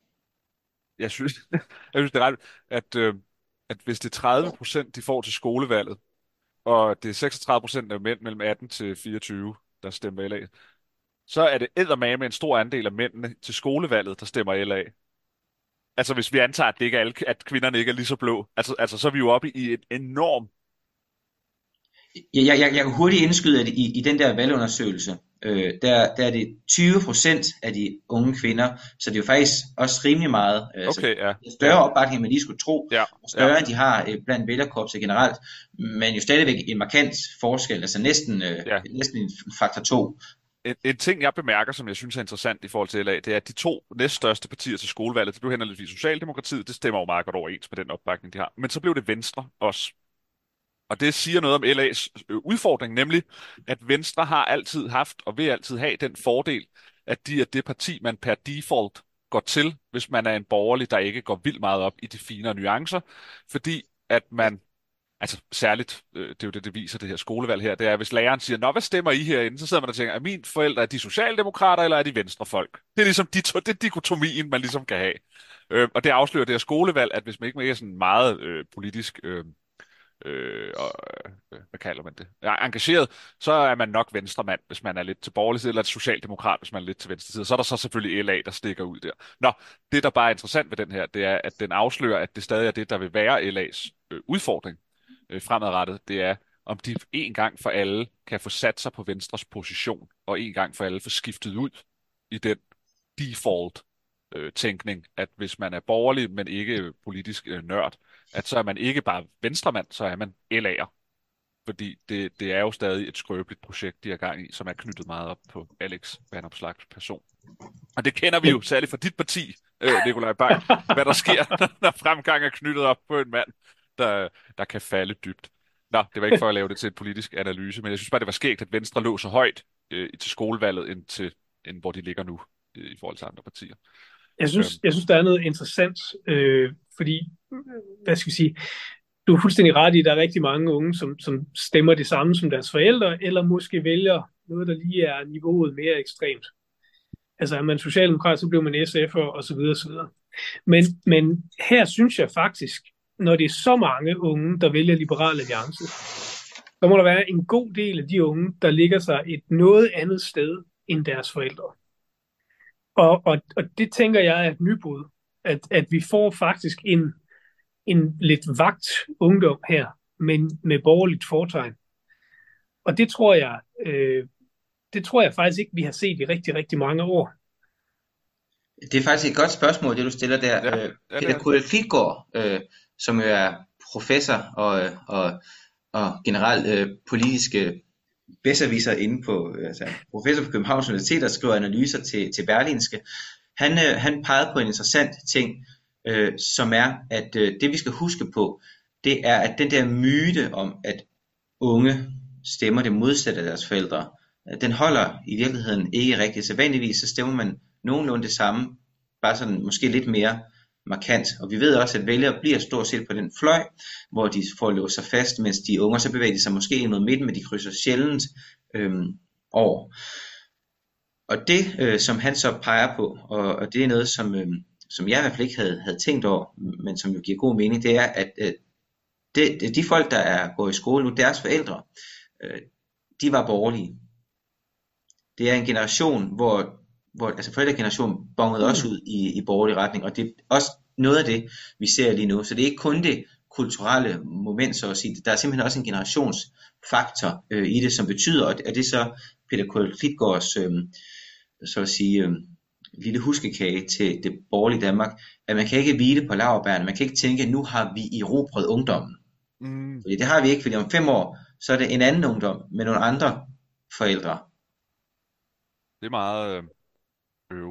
Jeg synes, jeg synes det er ret, at, øh, at hvis det er tredive procent, de får til skolevalget, og det er seksogtredive procent af mænd mellem atten til fireogtyve, der stemmer L A, så er det eddermame med en stor andel af mændene til skolevalget, der stemmer L A. Altså hvis vi antager, at, det ikke er alle, at kvinderne ikke er lige så blå, altså, altså så er vi jo oppe i en enorm... Jeg, jeg, jeg kan hurtigt indskyde, at i, i den der valgundersøgelse, øh, der, der er det tyve procent af de unge kvinder, så det er jo faktisk også rimelig meget. Øh, okay, ja. Større ja. opbakning, end man lige skulle tro, ja. og større ja. end de har øh, blandt vælgerkorpset generelt, men jo stadigvæk en markant forskel, altså næsten, øh, ja. næsten en faktor to. En, en ting, jeg bemærker, som jeg synes er interessant i forhold til L A, det er, at de to næststørste partier til skolevalget, det blev henholdsvis Socialdemokratiet, det stemmer jo meget godt overens med den opbakning, de har, men så blev det Venstre også. Og det siger noget om L A's udfordring, nemlig at Venstre har altid haft og vil altid have den fordel, at de er det parti, man per default går til, hvis man er en borgerlig, der ikke går vildt meget op i de finere nuancer, fordi at man, altså særligt, det er jo det, det viser det her skolevalg her, det er, hvis læreren siger, nå, hvad stemmer I herinde? Så sidder man og tænker, er mine forældre, er de socialdemokrater, eller er de venstrefolk? Det er ligesom de to, det er dikotomien, man ligesom kan have. Øh, og det afslører det her skolevalg, at hvis man ikke er sådan meget øh, politisk... Øh, Øh, og, øh, hvad kalder man det? Ja, engageret, så er man nok venstremand, hvis man er lidt til borgerlig side, eller socialdemokrat, hvis man er lidt til venstre side. Så er der så selvfølgelig L A, der stikker ud der. Nå, det der bare er interessant ved den her, det er, at den afslører, at det stadig er det, der vil være L A's øh, udfordring øh, fremadrettet. Det er, om de en gang for alle kan få sat sig på Venstres position, og en gang for alle få skiftet ud i den default øh, tænkning, at hvis man er borgerlig, men ikke politisk øh, nørd, at så er man ikke bare venstremand, så er man L A'er. Fordi det, det er jo stadig et skrøbeligt projekt, de er gang i, som er knyttet meget op på Alex Vanopslaghs person. Og det kender vi jo særligt fra dit parti, øh, Nikolaj Bang, hvad der sker, når fremgang er knyttet op på en mand, der, der kan falde dybt. Nå, det var ikke for at lave det til en politisk analyse, men jeg synes bare, det var skægt, at Venstre lå så højt øh, til skolevalget, end, til, end hvor de ligger nu øh, i forhold til andre partier. Jeg synes, jeg synes der er noget interessant, øh, fordi, hvad skal jeg sige, du er fuldstændig ret i, at der er rigtig mange unge, som, som stemmer det samme som deres forældre, eller måske vælger noget, der lige er niveauet mere ekstremt. Altså er man socialdemokrat, så bliver man S F'er og så videre, så videre. Men, men her synes jeg faktisk, når det er så mange unge, der vælger Liberal Alliance, så må der være en god del af de unge, der ligger sig et noget andet sted end deres forældre. Og, og, og det tænker jeg er et nybrud, at, at vi får faktisk en, en lidt vagt ungdom her, men med borgerligt fortegn. Og det tror jeg, øh, det tror jeg faktisk ikke, vi har set i rigtig, rigtig mange år. Det er faktisk et godt spørgsmål, det du stiller der. Ja, Øh, ja, det Peter er. Kudel Klitgaard, øh, som jo er professor og, og, og generelt øh, politiske bedserviser inde på, øh, altså professor på Københavns Universitet, der skriver analyser til, til Berlingske. Han, øh, han pegede på en interessant ting, øh, som er, at øh, det vi skal huske på, det er, at den der myte om, at unge stemmer det modsatte af deres forældre, øh, den holder i virkeligheden ikke rigtigt. Så vanligvis så stemmer man nogenlunde det samme, bare sådan måske lidt mere markant. Og vi ved også, at vælgere bliver stort set på den fløj, hvor de får låst sig fast, mens de unge så bevæger de sig måske ind mod midten, men de krydser sjældent øhm, over. Og det, øh, som han så peger på, og, og det er noget, som, øh, som jeg i hvert fald ikke havde, havde tænkt over, men som jo giver god mening, det er, at øh, det, de folk, der er gået i skole nu, deres forældre, øh, de var borgerlige. Det er en generation, hvor hvor altså forældregenerationen bongede mm. også ud i, i borgerlig retning, og det er også noget af det, vi ser lige nu. Så det er ikke kun det kulturelle moment, så at sige. Der er simpelthen også en generationsfaktor øh, i det, som betyder, og det er så Peter Kudel Klitgaards øh, så at sige, øh, lille huskekage til det borgerlige Danmark, at man kan ikke hvile på laurbærrene, man kan ikke tænke, nu har vi erobret ungdommen. Mm. Fordi det har vi ikke, fordi om fem år, så er det en anden ungdom med nogle andre forældre. Det er meget øh, øv.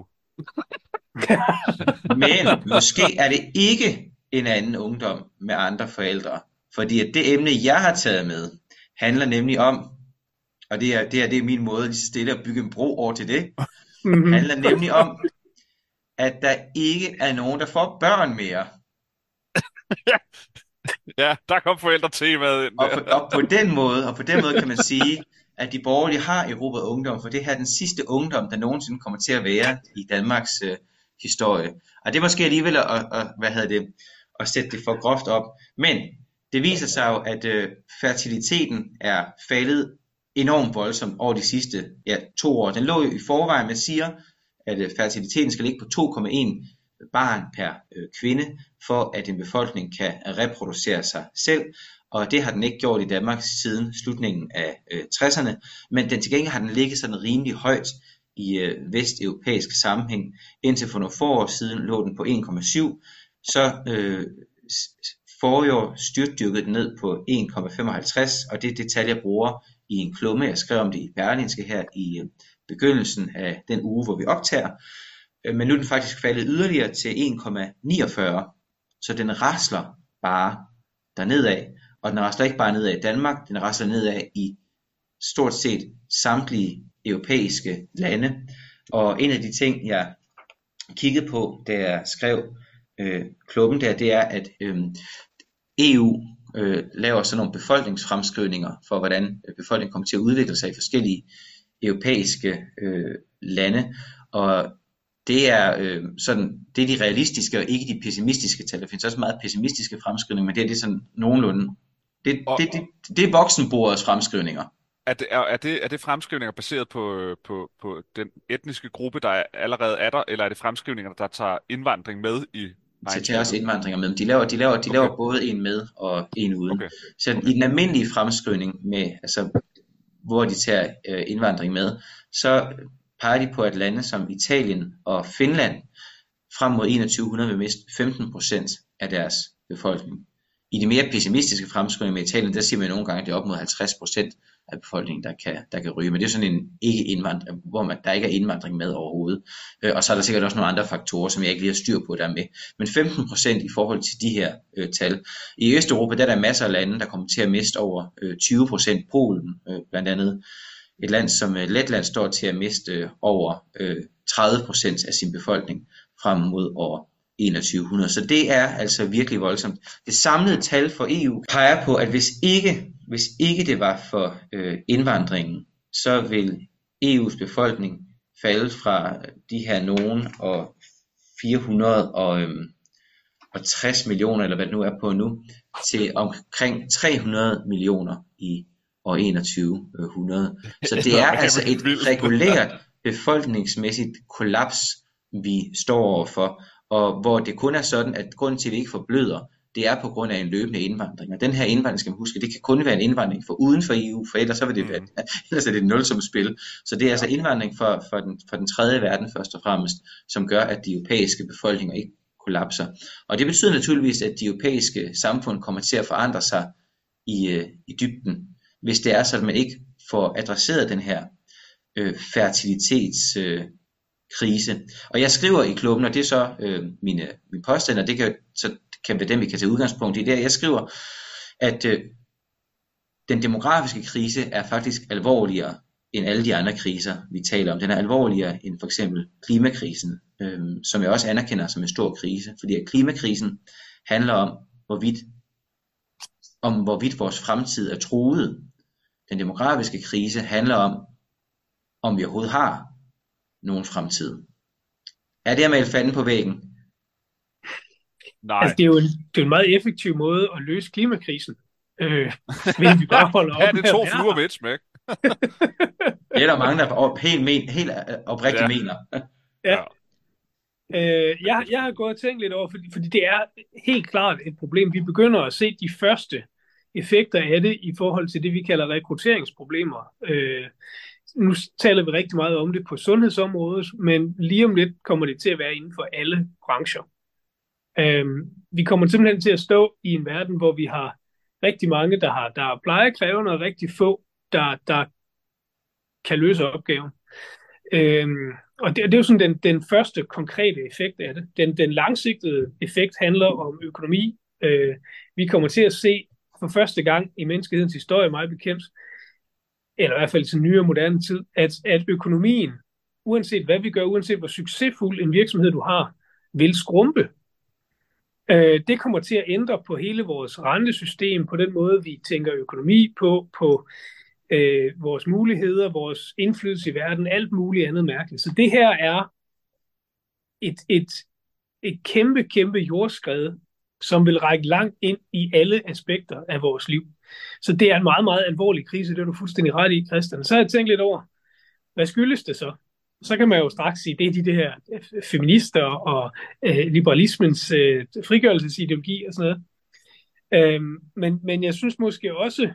Men måske er det ikke en anden ungdom med andre forældre. Fordi at det emne, jeg har taget med, handler nemlig om, og det er, det er, det er min måde lige stille at bygge en bro over til det, mm-hmm. handler nemlig om, at der ikke er nogen, der får børn mere. Ja, der kom forældretemaet ind. Og på, og på den måde, og på den måde kan man sige, at de borgerlige har erobret ungdom, for det her er den sidste ungdom, der nogensinde kommer til at være i Danmarks øh, historie. Og det er måske alligevel at, at, hvad hedder det, at sætte det for groft op. Men det viser sig jo, at øh, fertiliteten er faldet enormt voldsomt over de sidste ja, to år. Den lå jo i forvejen, man siger, at øh, fertiliteten skal ligge på to komma en barn per øh, kvinde, for at en befolkning kan reproducere sig selv. Og det har den ikke gjort i Danmark siden slutningen af øh, tresserne, men den til gengæld har den ligget sådan rimelig højt i øh, vesteuropæisk sammenhæng. Indtil for nogle få år siden lå den på en komma syv, så øh, forrige år styrtdyrkede den ned på en komma femoghalvtreds, og det er det tal, jeg bruger i en klumme. Jeg skrev om det i Berlingske her i øh, begyndelsen af den uge, hvor vi optager. Øh, men nu er den faktisk faldet yderligere til en komma niogfyrre, så den rasler bare dernedad. Og den rasler ikke bare nedad i Danmark, den rasler nedad i stort set samtlige europæiske lande. Og en af de ting, jeg kiggede på, da jeg skrev øh, klubben der, det er, at øh, E U øh, laver sådan nogle befolkningsfremskrivninger for, hvordan befolkningen kommer til at udvikle sig i forskellige europæiske øh, lande. Og det er øh, sådan, det er de realistiske og ikke de pessimistiske tal. Der findes også meget pessimistiske fremskrivninger, men det er det sådan nogenlunde. Det, og, det, det, det er voksenbordets fremskrivninger. Er det, er, er, det, er det fremskrivninger baseret på, på, på den etniske gruppe, der allerede er der, eller er det fremskrivninger, der tager indvandring med i? Så tager også indvandringer med. De laver, de laver, de okay. laver både en med og en uden. Okay. Så okay. i den almindelige fremskrivning, med, altså, hvor de tager øh, indvandring med, så peger de på, at lande som Italien og Finland frem mod enogtyve hundrede vil miste femten procent af deres befolkning. I de mere pessimistiske fremskrivninger med Italien, der siger man nogle gange, at det er op mod halvtreds procent af befolkningen, der kan, der kan ryge. Men det er sådan en ikke indvandring, hvor man, der ikke er indvandring med overhovedet. Øh, og så er der sikkert også nogle andre faktorer, som jeg ikke lige har styr på, der er med. Men femten procent i forhold til de her øh, tal. I Østeuropa, der er der masser af lande, der kommer til at miste over øh, tyve procent. Polen øh, blandt andet. Et land som øh, Letland står til at miste øh, over øh, tredive procent af sin befolkning frem mod år enogtyve hundrede. Så det er altså virkelig voldsomt. Det samlede tal for E U peger på, at hvis ikke, hvis ikke det var for øh, indvandringen, så vil E U's befolkning falde fra de her nogen og fire hundrede og tres millioner, eller hvad det nu er på nu, til omkring tre hundrede millioner i år enogtyve hundrede. Så det er altså et regulært befolkningsmæssigt kollaps, vi står overfor, og hvor det kun er sådan, at grunden til, at vi ikke forbløder, det er på grund af en løbende indvandring. Og den her indvandring, skal man huske, det kan kun være en indvandring for uden for E U, for ellers, så vil det være, mm. ellers er det et nulsumsspil. Så det er altså indvandring for, for, den, for den tredje verden først og fremmest, som gør, at de europæiske befolkninger ikke kollapser. Og det betyder naturligvis, at de europæiske samfund kommer til at forandre sig i, øh, i dybden, hvis det er så, at man ikke får adresseret den her øh, fertilitets øh, krise. Og jeg skriver i klubben, og det er så øh, mine, mine påstande, og det kan, så kan være dem, vi kan tage udgangspunkt i det. Jeg skriver, at øh, den demografiske krise er faktisk alvorligere end alle de andre kriser, vi taler om. Den er alvorligere end for eksempel klimakrisen, øh, som jeg også anerkender som en stor krise, fordi at klimakrisen handler om, hvorvidt, om hvorvidt vores fremtid er truet. Den demografiske krise handler om, om vi overhovedet har nogen fremtid. Er det at male fanden på væggen? Nej. Altså, det er jo en, det er en meget effektiv måde at løse klimakrisen. Øh, hvis vi bare holder op ja, det er to med fluer med et smæk. Det er der mange, der helt, men, helt oprigtigt ja. mener. ja. Øh, jeg, jeg har gået og tænkt lidt over, fordi, fordi det er helt klart et problem. Vi begynder at se de første effekter af det i forhold til det, vi kalder rekrutteringsproblemer. Øh, nu taler vi rigtig meget om det på sundhedsområdet, men lige om lidt kommer det til at være inden for alle brancher. Øh, vi kommer simpelthen til at stå i en verden, hvor vi har rigtig mange, der har der er plejekrævende, og rigtig få, der, der kan løse opgaven. Øhm, og det, det er jo sådan den, den første konkrete effekt af det. Den, den langsigtede effekt handler om økonomi. Øh, vi kommer til at se for første gang i menneskehedens historie, meget bekendt, eller i hvert fald til nyere moderne tid, at, at økonomien, uanset hvad vi gør, uanset hvor succesfuld en virksomhed du har, vil skrumpe. Øh, det kommer til at ændre på hele vores rentesystem, på den måde, vi tænker økonomi på, på øh, vores muligheder, vores indflydelse i verden, alt muligt andet mærkeligt. Så det her er et, et, et kæmpe, kæmpe jordskred, som vil række langt ind i alle aspekter af vores liv. Så det er en meget, meget alvorlig krise, det er du fuldstændig ret i, Christian. Så har jeg tænkt lidt over, hvad skyldes det så? Så kan man jo straks sige, det er de, de her feminister og øh, liberalismens øh, frigørelsesideologi og sådan noget. Øhm, men, men jeg synes måske også,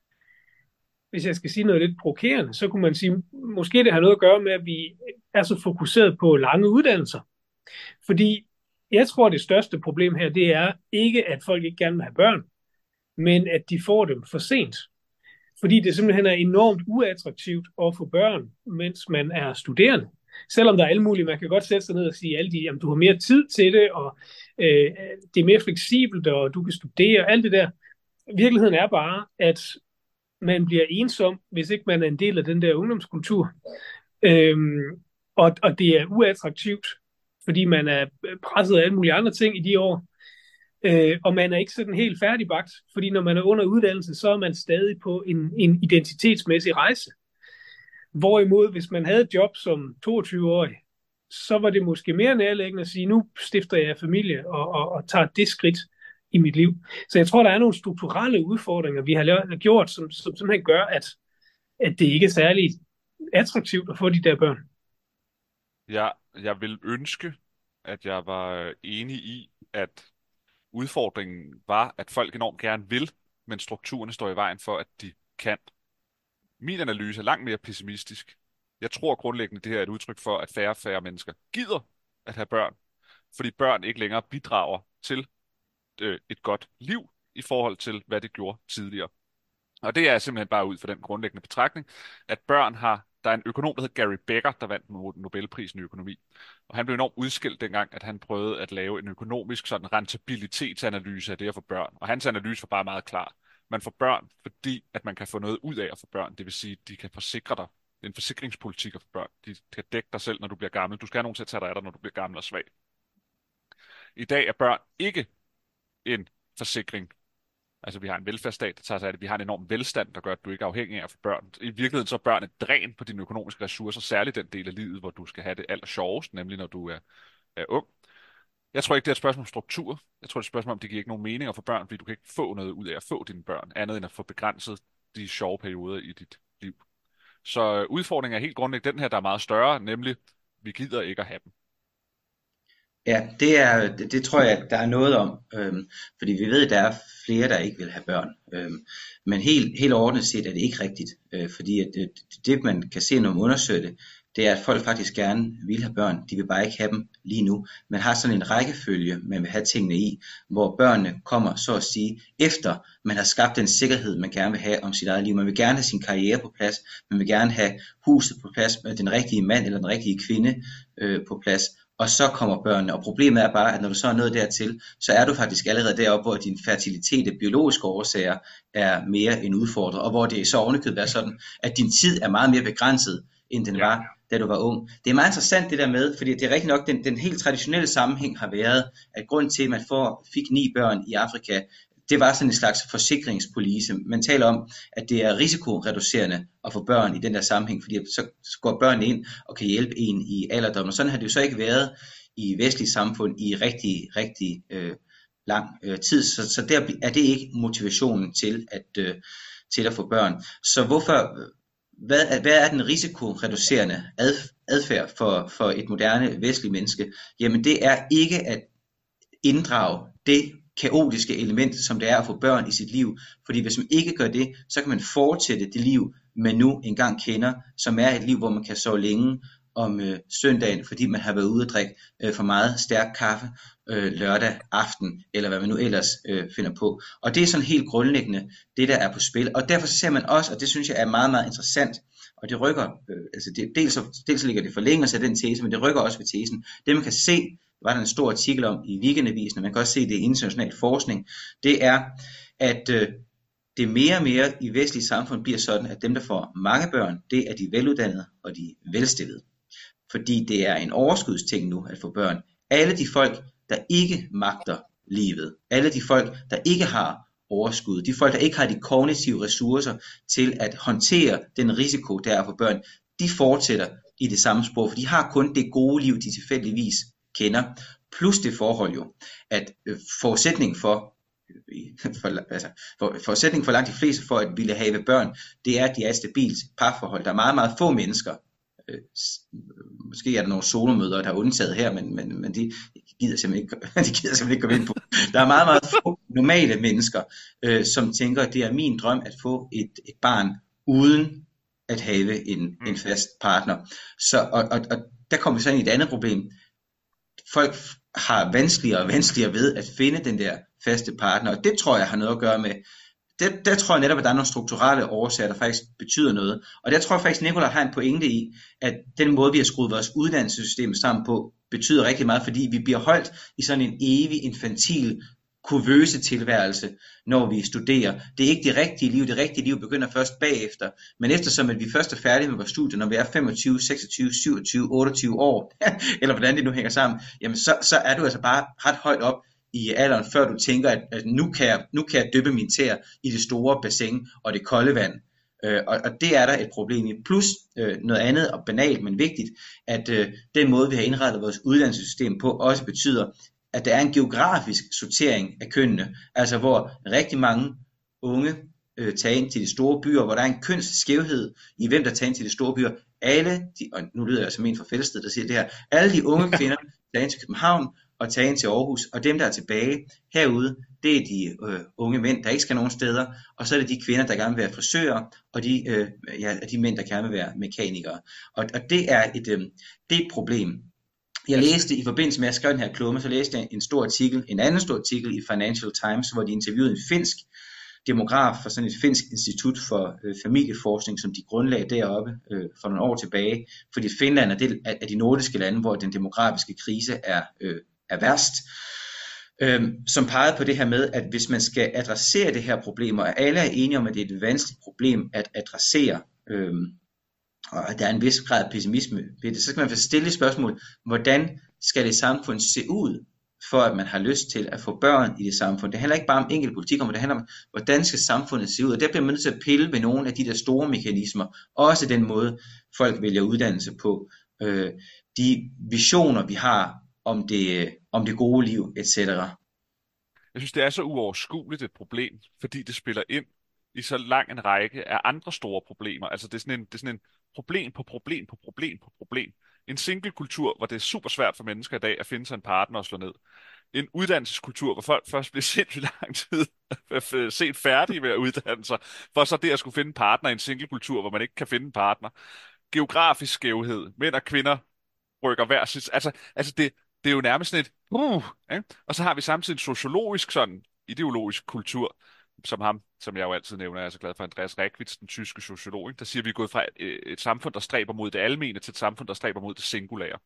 hvis jeg skal sige noget lidt provokerende, så kunne man sige, måske det har noget at gøre med, at vi er så fokuseret på lange uddannelser. Fordi jeg tror, det største problem her, det er ikke, at folk ikke gerne vil have børn, men at de får dem for sent. Fordi det simpelthen er enormt uattraktivt at få børn, mens man er studerende. Selvom der er alle mulige, man kan godt sætte sig ned og sige, alle de, jamen, du har mere tid til det, og øh, det er mere fleksibelt, og du kan studere, alt det der. Virkeligheden er bare, at man bliver ensom, hvis ikke man er en del af den der ungdomskultur. Øhm, og, og det er uattraktivt, fordi man er presset af alle mulige andre ting i de år. Øh, og man er ikke sådan helt færdigbagt, fordi når man er under uddannelse, så er man stadig på en, en identitetsmæssig rejse. Hvorimod, hvis man havde et job som toogtyve-årig, så var det måske mere nærliggende at sige, nu stifter jeg familie og, og, og tager det skridt i mit liv. Så jeg tror, der er nogle strukturelle udfordringer, vi har gjort, som, som simpelthen gør, at, at det ikke er særlig attraktivt at få de der børn. Ja, jeg vil ønske, at jeg var enig i, at udfordringen var, at folk enormt gerne vil, men strukturerne står i vejen for, at de kan. Min analyse er langt mere pessimistisk. Jeg tror grundlæggende, det her er et udtryk for, at færre og færre mennesker gider at have børn, fordi børn ikke længere bidrager til øh, et godt liv i forhold til, hvad det gjorde tidligere. Og det er simpelthen bare ud fra den grundlæggende betragtning, at børn har, der er en økonom, der hedder Gary Becker, der vandt Nobelprisen i økonomi. Og han blev enormt udskilt dengang, at han prøvede at lave en økonomisk sådan rentabilitetsanalyse af det at få børn. Og hans analyse var bare meget klar. Man får børn, fordi at man kan få noget ud af at få børn. Det vil sige, at de kan forsikre dig. Det er en forsikringspolitik at få børn. De kan dække dig selv, når du bliver gammel. Du skal have nogen til at tage dig af dig, når du bliver gammel og svag. I dag er børn ikke en forsikring Altså, vi har en velfærdsstat, der tager sig af det. Vi har en enorm velstand, der gør, at du ikke er afhængig af at få børn. I virkeligheden så er børn et dræn på dine økonomiske ressourcer, særligt den del af livet, hvor du skal have det aller sjovest, nemlig når du er, er ung. Jeg tror ikke, det er et spørgsmål om struktur. Jeg tror, det er et spørgsmål om, det giver ikke nogen mening at få børn, fordi du kan ikke få noget ud af at få dine børn, andet end at få begrænset de sjove perioder i dit liv. Så øh, udfordringen er helt grundlæggende den her, der er meget større, nemlig, vi gider ikke at have dem. Ja, det er, det, det tror jeg, der er noget om, øhm, fordi vi ved, at der er flere, der ikke vil have børn. Øhm, men helt, helt ordentligt set er det ikke rigtigt, øh, fordi at det, det, man kan se, når man undersøger det, det er, at folk faktisk gerne vil have børn. De vil bare ikke have dem lige nu. Man har sådan en rækkefølge, man vil have tingene i, hvor børnene kommer, så at sige, efter man har skabt den sikkerhed, man gerne vil have om sit eget liv. Man vil gerne have sin karriere på plads. Man vil gerne have huset på plads, med den rigtige mand eller den rigtige kvinde øh, på plads. Og så kommer børnene, og problemet er bare, at når du så er nået dertil, så er du faktisk allerede deroppe, hvor din fertilitet af biologiske årsager er mere end udfordret, og hvor det så ovenikøbet er sådan, at din tid er meget mere begrænset, end den var, da du var ung. Det er meget interessant det der med, fordi det er rigtig nok, den, den helt traditionelle sammenhæng har været, at grund til, at man får, fik ni børn i Afrika, det var sådan en slags forsikringspolice. Man taler om, at det er risikoreducerende at få børn i den der sammenhæng, fordi så går børnene ind og kan hjælpe en i alderdommen. Og sådan har det jo så ikke været i vestlige samfund i rigtig, rigtig øh, lang øh, tid. Så, så der er det ikke motivationen til at, øh, til at få børn. Så hvorfor, hvad, er, hvad er den risikoreducerende adfærd for, for et moderne vestligt menneske? Jamen det er ikke at inddrage det kaotiske element, som det er at få børn i sit liv. Fordi hvis man ikke gør det, så kan man fortsætte det liv, man nu engang kender, som er et liv, hvor man kan sove længe om øh, søndagen, fordi man har været ude at drikke øh, for meget stærk kaffe øh, lørdag aften, eller hvad man nu ellers øh, finder på. Og det er sådan helt grundlæggende det, der er på spil. Og derfor ser man også, og det synes jeg er meget, meget interessant, og det rykker, øh, altså det, dels, så, dels så ligger det forlængelse af den tese, men det rykker også ved tesen. Det man kan se, var der en stor artikel om i Weekendavisen, og man kan også se det i international forskning, det er, at øh, det mere og mere i vestlige samfund bliver sådan, at dem, der får mange børn, det er de veluddannede og de velstillede. Fordi det er en overskudsting nu at få børn. Alle de folk, der ikke magter livet, alle de folk, der ikke har overskud, de folk, der ikke har de kognitive ressourcer til at håndtere den risiko, der er for børn, de fortsætter i det samme spor, for de har kun det gode liv, de tilfældigvis kender, plus det forhold jo, at øh, forudsætning for, for, altså, for, forudsætning for langt de fleste for at ville have børn, det er, at de er et stabilt parforhold. Der er meget, meget få mennesker, øh, måske er der nogle solomødre, der er undtaget her, men, men, men de gider simpelthen ikke, de gider simpelthen ikke komme ind på. Der er meget, meget få normale mennesker, øh, som tænker, at det er min drøm at få et, et barn uden at have en, en fast partner. Så, og, og, og der kommer vi så ind i et andet problem. Folk har vanskeligere og vanskeligere ved at finde den der faste partner, og det tror jeg har noget at gøre med, det, der tror jeg netop, at der er nogle strukturelle årsager, der faktisk betyder noget, og der tror jeg faktisk, Nicolai har en pointe i, at den måde, vi har skruet vores uddannelsessystem sammen på, betyder rigtig meget, fordi vi bliver holdt i sådan en evig, infantil, kurvøse tilværelse, når vi studerer. Det er ikke det rigtige liv. Det rigtige liv begynder først bagefter. Men eftersom at vi først er færdige med vores studie, når vi er femogtyve, seksogtyve, syvogtyve, otteogtyve år, eller hvordan det nu hænger sammen, jamen så, så er du altså bare ret højt op i alderen, før du tænker, at, at nu, kan jeg, nu kan jeg dyppe min tær i det store bassin og det kolde vand. Øh, og, og det er der et problem i. Plus øh, noget andet og banalt, men vigtigt, at øh, den måde, vi har indrettet vores uddannelsessystem på, også betyder, at der er en geografisk sortering af kønnene, altså hvor rigtig mange unge øh, tager ind til de store byer, hvor der er en kønsskævhed i hvem der tager ind til de store byer. Alle, de, og nu lyder jeg som en fra Felsted, der siger det her, alle de unge kvinder tager ind til København og tager ind til Aarhus, og dem der er tilbage herude, det er de øh, unge mænd, der ikke skal nogen steder, og så er det de kvinder, der gerne vil være frisører, og de, øh, ja, de mænd, der gerne vil være mekanikere. Og, og det er et, øh, det er et problem. Jeg læste i forbindelse med, at jeg skrev den her klumme, så læste jeg en stor artikel, en anden stor artikel i Financial Times, hvor de interviewede en finsk demograf fra sådan et finsk institut for øh, familieforskning, som de grundlagde deroppe øh, for nogle år tilbage, fordi Finland er det af de nordiske lande, hvor den demografiske krise er, øh, er værst, øh, som pegede på det her med, at hvis man skal adressere det her problem, og alle er enige om, at det er et vanskeligt problem at adressere, øh, og at der er en vis grad af pessimisme ved det, så skal man få stille spørgsmål, hvordan skal det samfund se ud, for at man har lyst til at få børn i det samfund. Det handler ikke bare om enkelte politikområder, det handler om, hvordan skal samfundet se ud, og der bliver man nødt til at pille ved nogle af de der store mekanismer, også den måde, folk vælger uddannelse på, øh, de visioner, vi har om det, om det gode liv, et cetera. Jeg synes, det er så uoverskueligt et problem, fordi det spiller ind i så lang en række af andre store problemer. Altså det er sådan en, det er sådan en problem på problem på problem på problem. En single-kultur, hvor det er super svært for mennesker i dag at finde sig en partner og slå ned. En uddannelseskultur, hvor folk først bliver sindssygt lang tid set færdige med at uddanne sig, for så det at skulle finde en partner i en single-kultur, hvor man ikke kan finde en partner. Geografisk skævhed. Mænd og kvinder rykker hver sit. Altså, altså det, det er jo nærmest sådan et... Uh, ikke? Og så har vi samtidig en sociologisk, sådan ideologisk kultur, som ham, som jeg jo altid nævner, jeg er så glad for, Andreas Reckwitz, den tyske sociolog, ikke? Der siger, at vi er gået fra et, et samfund, der stræber mod det almene, til et samfund, der stræber mod det singulære.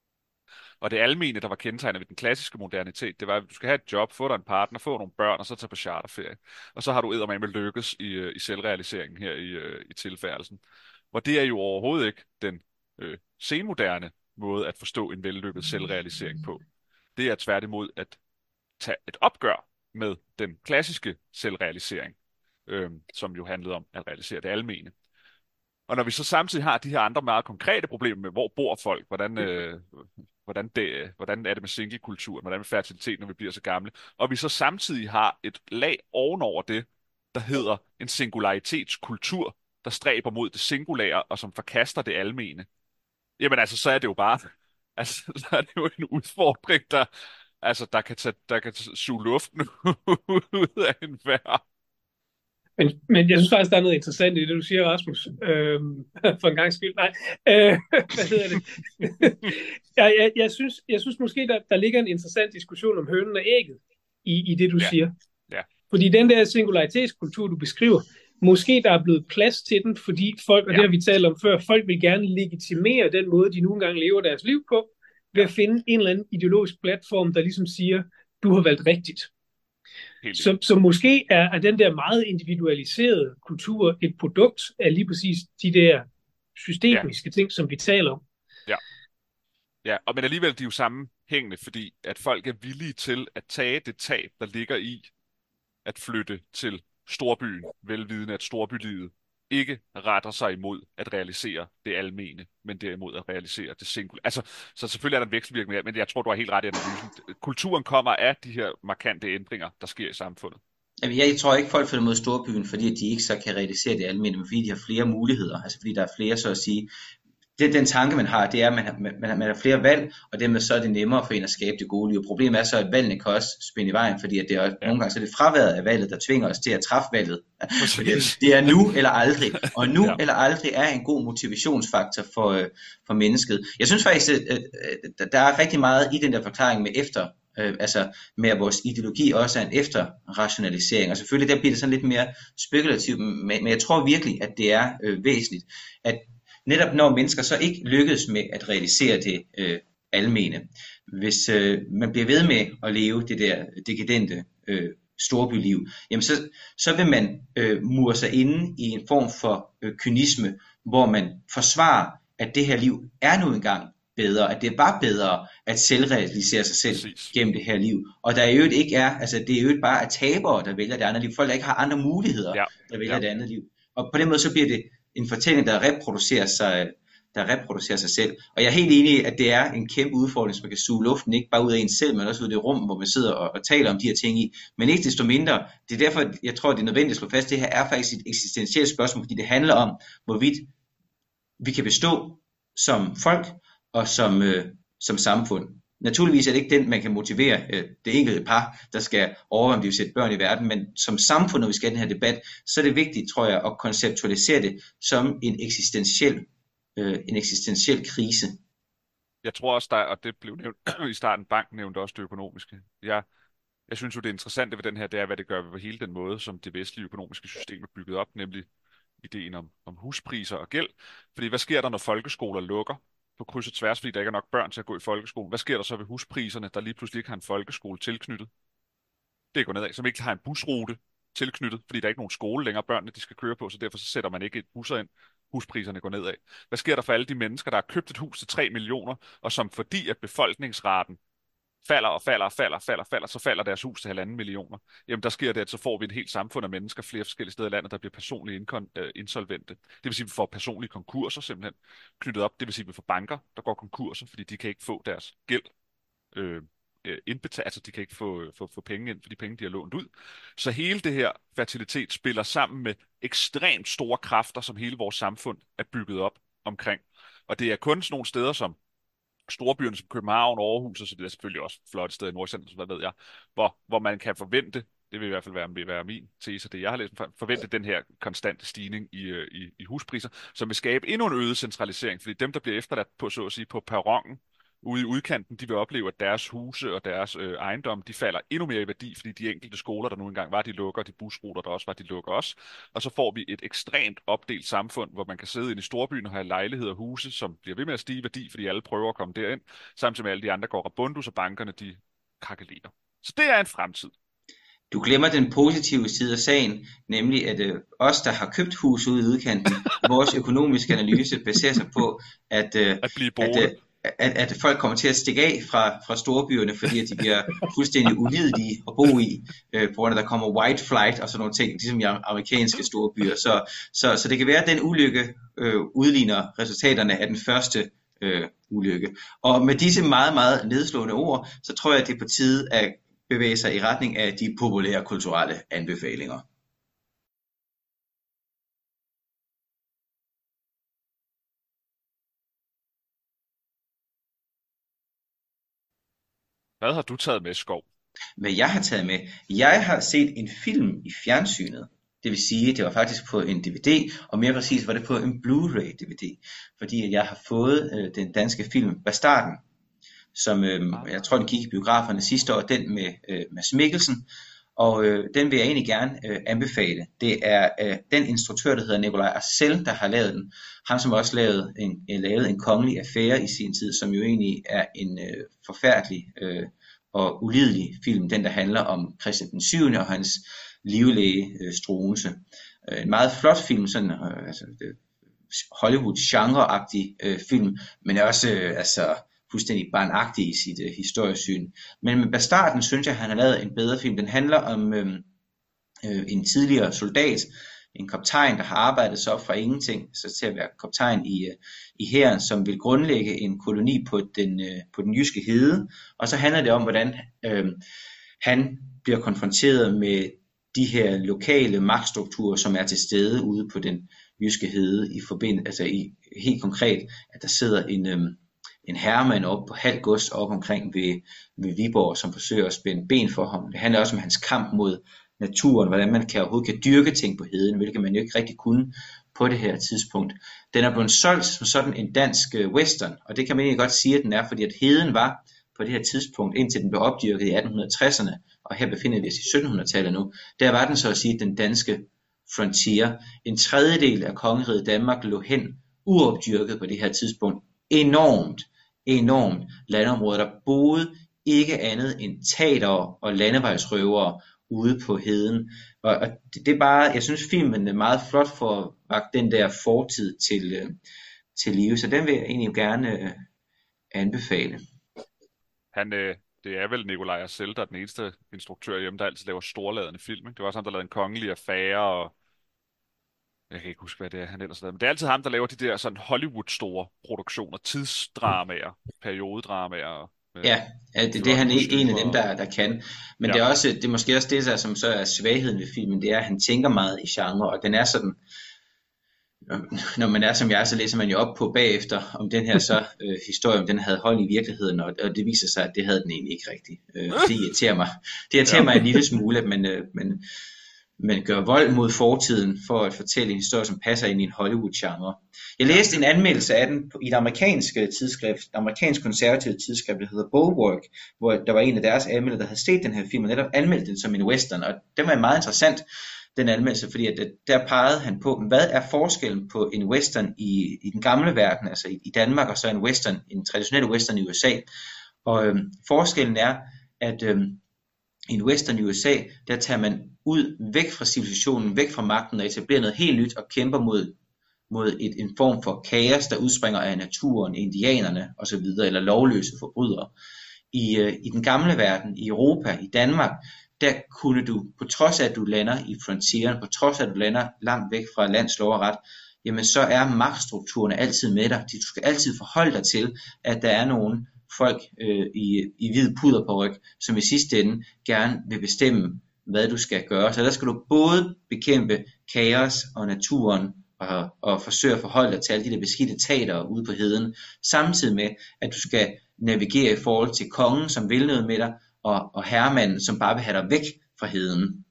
Og det almene, der var kendetegnet ved den klassiske modernitet, det var, at du skal have et job, få dig en partner, få nogle børn, og så tage på charterferie. Og så har du eddermame lykkes i, i selvrealiseringen her i, i tilfærdelsen. Og det er jo overhovedet ikke den øh, senmoderne måde at forstå en vellykket selvrealisering på. Det er tværtimod at tage et opgør med den klassiske selvrealisering, øh, som jo handlede om at realisere det almene. Og når vi så samtidig har de her andre meget konkrete problemer med, hvor bor folk, hvordan, øh, hvordan, det, hvordan er det med singlekulturen, hvordan er fertilitet, når vi bliver så gamle, og vi så samtidig har et lag ovenover det, der hedder en singularitetskultur, der stræber mod det singulære, og som forkaster det almene, jamen altså, så er det jo bare, altså, så er det jo en udfordring, der, altså, der kan tage, der kan suge luften ud af enhver. Men, men jeg synes faktisk, der er noget interessant i det, du siger, Rasmus. Øhm, for en gang skyld. Nej. Øh, hvad hedder det? jeg, jeg, jeg, synes, jeg synes måske, der, der ligger en interessant diskussion om hønen og ægget i, i det, du ja. siger. Ja. Fordi den der singularitetskultur, du beskriver, måske der er blevet plads til den, fordi folk, og ja. det har vi talt om før, folk vil gerne legitimere den måde, de nogle gange lever deres liv på, ved at finde en eller anden ideologisk platform, der ligesom siger, du har valgt rigtigt. Så, så måske er, er den der meget individualiserede kultur et produkt af lige præcis de der systemiske ja. ting, som vi taler om. Ja, ja. Og men alligevel de er jo sammenhængende, fordi at folk er villige til at tage det tab, der ligger i at flytte til storbyen, velvidende at storbylivet ikke retter sig imod at realisere det almene, men derimod at realisere det singulære. Altså, så selvfølgelig er der en vekselvirkning, men jeg tror, du har helt ret i analysen. Kulturen kommer af de her markante ændringer, der sker i samfundet. Jamen, jeg tror ikke, folk følger mod storbyen, fordi de ikke så kan realisere det almene, men fordi de har flere muligheder, altså fordi der er flere, så at sige. Det, den tanke, man har, det er, at man har, man, man har flere valg, og dermed så er det nemmere for en at skabe det gode liv. Problemet er så, at valgene kan også spænde i vejen, fordi at det er, ja. nogle gange så er det fraværet af valget, der tvinger os til at træffe valget. Det er nu eller aldrig, og nu ja. eller aldrig er en god motivationsfaktor for, for mennesket. Jeg synes faktisk, at der er rigtig meget i den der forklaring med efter, altså med at vores ideologi også er en efterrationalisering, og selvfølgelig der bliver det sådan lidt mere spekulativt, men jeg tror virkelig, at det er øh, væsentligt, at netop når mennesker så ikke lykkes med at realisere det øh, almene, hvis øh, man bliver ved med at leve det der dekadente øh, storbyliv, jamen så, så vil man øh, mure sig inde i en form for øh, kynisme, hvor man forsvarer, at det her liv er nu engang bedre, at det var bedre at selvrealisere sig selv Præcis. gennem det her liv, og der i øvrigt ikke er, altså det er jo bare at tabere, der vælger det andet liv, folk der ikke har andre muligheder, ja. der vælger ja. det andet liv, og på den måde så bliver det en fortælling, der reproducerer sig, der reproducerer sig selv. Og jeg er helt enig i, at det er en kæmpe udfordring, som man kan suge luften, ikke bare ud af en selv, men også ud af det rum, hvor man sidder og, og taler om de her ting i. Men ikke desto mindre, det er derfor, jeg tror, det er nødvendigt at slå fast, det her er faktisk et eksistentielt spørgsmål, fordi det handler om, hvorvidt vi kan bestå som folk og som, øh, som samfund. Naturligvis er det ikke den, man kan motivere øh, det enkelte par, der skal overveje, om de vil sætte børn i verden, men som samfund, når vi skal have den her debat, så er det vigtigt, tror jeg, at konceptualisere det som en eksistentiel, øh, en eksistentiel krise. Jeg tror også, der, og det blev nævnt i starten, banken nævnte også det økonomiske. Jeg, jeg synes jo, det interessante ved den her, det er, hvad det gør ved hele den måde, som det vestlige økonomiske system er bygget op, nemlig ideen om, om huspriser og gæld. Fordi hvad sker der, når folkeskoler lukker på kryds og tværs, fordi der ikke er nok børn til at gå i folkeskole? Hvad sker der så ved huspriserne, der lige pludselig ikke har en folkeskole tilknyttet? Det går nedad, som ikke har en busrute tilknyttet, fordi der er ikke nogen skole længere, børnene de skal køre på, så derfor så sætter man ikke et busser ind. Huspriserne går nedad. Hvad sker der for alle de mennesker, der har købt et hus til tre millioner, og som fordi at befolkningsraten falder og falder og falder og falder, falder, så falder deres hus til halvanden millioner. Jamen der sker det, at så får vi et helt samfund af mennesker flere forskellige steder i landet, der bliver personligt inkon- øh, insolvente. Det vil sige, at vi får personlige konkurser simpelthen knyttet op. Det vil sige, at vi får banker, der går konkurser, fordi de kan ikke få deres gæld øh, øh, indbetalt, altså de kan ikke få, få, få penge ind for de penge, de har lånt ud. Så hele det her fertilitet spiller sammen med ekstremt store kræfter, som hele vores samfund er bygget op omkring. Og det er kun sådan nogle steder som storbyerne som København, Aarhus og så det er selvfølgelig også flotte steder i Nordsjælland, så hvad ved jeg, hvor, hvor man kan forvente, det vil i hvert fald være, vil være min tese, det jeg har læst, forvente den her konstante stigning i, øh, i, i huspriser, som vil skabe endnu en øget centralisering, fordi dem, der bliver efterladt på, så at sige, på perronen, ude i udkanten, de vil opleve, at deres huse og deres øh, ejendom, de falder endnu mere i værdi, fordi de enkelte skoler, der nu engang var, de lukker, de busruter, der også var, de lukker også. Og så får vi et ekstremt opdelt samfund, hvor man kan sidde inde i storbyen og have lejligheder og huse, som bliver ved med at stige i værdi, fordi alle prøver at komme derind, samtidig med alle de andre går rabundus, og bankerne, de krakelerer. Så det er en fremtid. Du glemmer den positive side af sagen, nemlig at øh, os, der har købt hus ude i udkanten, vores økonomiske analyse baserer sig på, at, øh, At blive at, boende. øh, at, at folk kommer til at stikke af fra, fra storbyerne, fordi at de bliver fuldstændig ulidelige at bo i, øh, på grund af, at der kommer white flight og sådan nogle ting, ligesom i amerikanske storbyer. Så, så, så det kan være, at den ulykke øh, udligner resultaterne af den første øh, ulykke. Og med disse meget, meget nedslående ord, så tror jeg, at det er på tide at bevæge sig i retning af de populære kulturelle anbefalinger. Hvad har du taget med, Skov? Hvad jeg har taget med? Jeg har set en film i fjernsynet. Det vil sige, det var faktisk på en D V D, og mere præcis var det på en Blu-ray D V D. Fordi jeg har fået øh, den danske film Bastarden, som øh, jeg tror, den gik i biograferne sidste år, den med øh, Mads Mikkelsen. Og øh, den vil jeg egentlig gerne øh, anbefale. Det er øh, den instruktør, der hedder Nikolaj Arcel, der har lavet den. Han som også lavede en, øh, lavet en kongelig affære i sin tid, som jo egentlig er en øh, forfærdelig øh, og ulidelig film. Den, der handler om Christian den syvende og hans livlæge øh, Struensee. Øh, en meget flot film, sådan øh, altså, øh, Hollywood-genre-agtig øh, film, men også øh, altså fuldstændig barnagtig i sit øh, historiesyn. Men med Bastarden synes jeg, han har lavet en bedre film. Den handler om øh, øh, en tidligere soldat, en kaptajn, der har arbejdet sig op fra ingenting, så til at være kaptajn i, øh, i hæren, som vil grundlægge en koloni på den, øh, på den jyske hede. Og så handler det om, hvordan øh, han bliver konfronteret med de her lokale magtstrukturer, som er til stede ude på den jyske hede, i forbindelse, altså i, helt konkret, at der sidder en øh, en herremand op på halv gods op omkring ved, ved Viborg, som forsøger at spænde ben for ham. Det handler også om hans kamp mod naturen, hvordan man kan, overhovedet kan dyrke ting på heden, hvilket man jo ikke rigtig kunne på det her tidspunkt. Den er blevet solgt som sådan en dansk western, og det kan man egentlig godt sige, at den er, fordi at heden var på det her tidspunkt, indtil den blev opdyrket i atten tresserne, og her befinder vi os i syttenhundredetallet nu, der var den så at sige den danske frontier. En tredjedel af kongeriget Danmark lå hen uopdyrket på det her tidspunkt. Enormt, enormt landområde. Der boede ikke andet end tatere og landevejsrøvere ude på heden. Og, og det, det er bare, jeg synes filmen er meget flot for at den der fortid til, øh, til live, så den vil jeg egentlig gerne øh, anbefale. Han, øh, det er vel Nikolaj Arcel, der er den eneste instruktør hjemme, der altid laver storladende film. Ikke? Det var også ham, der lavede En kongelig affære, og jeg kan ikke huske, hvad det er, han ellers lavede. Men det er altid ham, der laver de der sådan Hollywood-store produktioner, tidsdramaer, periodedramaer. Ja, det, det er han ikke en af dem, der, der kan. Men ja. det er også, det er måske også det, der, som så er svagheden ved filmen, det er, at han tænker meget i genre, og den er sådan, når man er som jeg, så læser man jo op på bagefter, om den her så øh, historie, om den havde hold i virkeligheden, og, og det viser sig, at det havde den egentlig ikke rigtigt. Øh, det irriterer mig. Det irriterer ja. mig en lille smule, at man, øh, man, man gør vold mod fortiden, for at fortælle en historie, som passer ind i en Hollywood-genre. Jeg læste en anmeldelse af den i et amerikansk tidsskrift, et amerikansk konservativt tidsskrift, der hedder Bulwark, hvor der var en af deres anmeldere, der havde set den her film, og netop anmeldt den som en western, og den var meget interessant, den anmeldelse, fordi at der pegede han på, hvad er forskellen på en western i, i den gamle verden, altså i, i Danmark, og så en western, en traditionel western i U S A. Og øhm, forskellen er, at øhm, i en western i U S A, der tager man ud, væk fra civilisationen, væk fra magten, og etablerer noget helt nyt, og kæmper mod, mod et, en form for kaos, der udspringer af naturen, indianerne osv., eller lovløse forbrydere. i, øh, i den gamle verden, i Europa, i Danmark, der kunne du, på trods af at du lander i frontieren, på trods af at du lander langt væk fra lands lov og ret, jamen så er magtstrukturerne altid med dig. Du skal altid forholde dig til, at der er nogle folk øh, i, i hvid puder på ryg, som i sidste ende gerne vil bestemme, hvad du skal gøre. Så der skal du både bekæmpe kaos og naturen, og, og forsøge at forholde dig til alle de der beskidte tater ude på heden, samtidig med, at du skal navigere i forhold til kongen, som vil noget med dig, og, og herremanden, som bare vil have dig væk fra heden.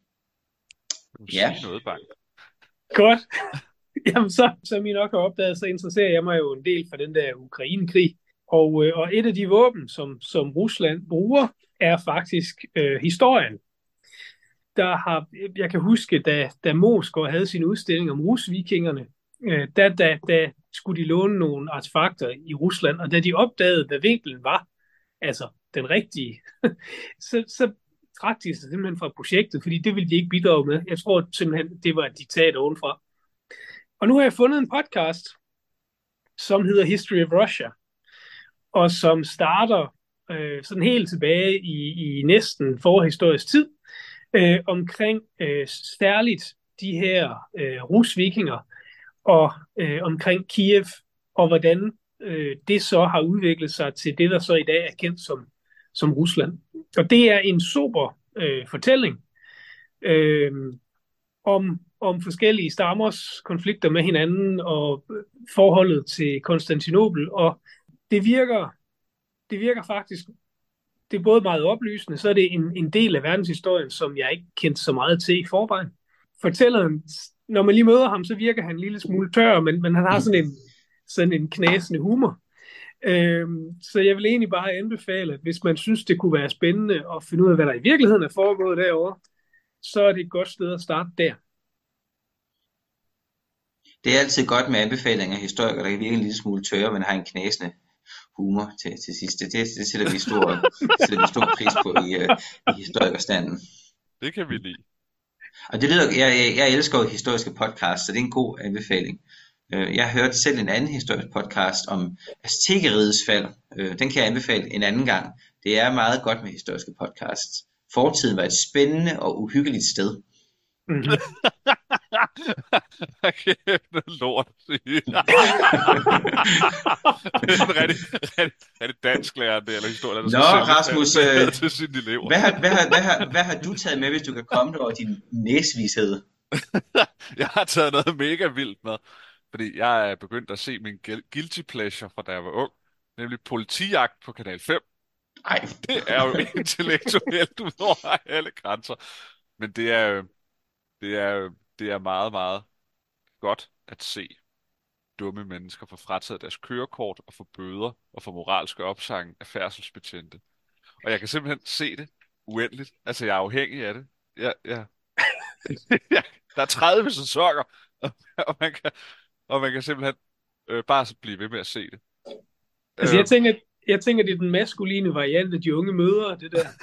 Ja. Noget, Bang. Godt. Jamen så, som I nok har opdaget, så interesserer jeg mig jo en del for den der Ukraine-krig. Og, øh, og et af de våben, som, som Rusland bruger, er faktisk øh, historien. Der har, jeg kan huske, da, da Moskva havde sin udstilling om rusvikingerne, øh, da, da, da skulle de låne nogle artefakter i Rusland, og da de opdagede, hvad vinklen var, altså den rigtige, så, så trak de sig simpelthen fra projektet, fordi det ville de ikke bidrage med. Jeg tror simpelthen, det var et diktat ovenfra. Og nu har jeg fundet en podcast, som hedder History of Russia, og som starter øh, sådan helt tilbage i, i næsten forhistorisk tid, øh, omkring øh, særligt de her øh, rusvikinger, og øh, omkring Kiev, og hvordan øh, det så har udviklet sig til det, der så i dag er kendt som, som Rusland. Og det er en super øh, fortælling øh, om, om forskellige stammers konflikter med hinanden, og forholdet til Konstantinopel, og det virker, det virker faktisk, det er både meget oplysende, så er det en, en del af verdenshistorien, som jeg ikke kendte så meget til i forvejen. Fortælleren, når man lige møder ham, så virker han en lille smule tør, men, men han har sådan en, sådan en knasende humor. Øhm, så jeg vil egentlig bare anbefale, at hvis man synes, det kunne være spændende at finde ud af, hvad der i virkeligheden er foregået derovre, så er det et godt sted at starte der. Det er altid godt med anbefalinger af historikere, der kan virke en lille smule tørre, men har en knasende humor til, til sidst. Det, det sætter vi stor, sætter vi stor pris på i, uh, i historikerstanden. Det kan vi lide. Og det lyder, jeg, jeg, jeg elsker jo historiske podcasts, så det er en god anbefaling. Uh, jeg hørte selv en anden historisk podcast om Aztekerrigets fald. Uh, den kan jeg anbefale en anden gang. Det er meget godt med historiske podcasts. Fortiden var et spændende og uhyggeligt sted. Mm-hmm. Okay, noget lort at sige. Det er en rigtig, rigtig, rigtig dansk lærer, det eller historie. Nå, Rasmus, øh, til sine elever. hvad, har, hvad, har, hvad, har, hvad har du taget med, hvis du kan komme over din næsvished? Jeg har taget noget mega vildt med, fordi jeg er begyndt at se min guilty pleasure fra da jeg var ung, nemlig Politijagt på Kanal fem. Ej. Det er jo intellektuelt ud over alle grænser, men det er det er det er meget, meget godt at se dumme mennesker få frataget deres kørekort og få bøder og få moralske opsang af færdselsbetjente. Og jeg kan simpelthen se det uendeligt. Altså, jeg er afhængig af det. Jeg, jeg... Der er tredive sæsoner, og man kan, og man kan simpelthen øh, bare blive ved med at se det. Altså, jeg tænker, jeg tænker, det er den maskuline variant af de unge mødre, det der.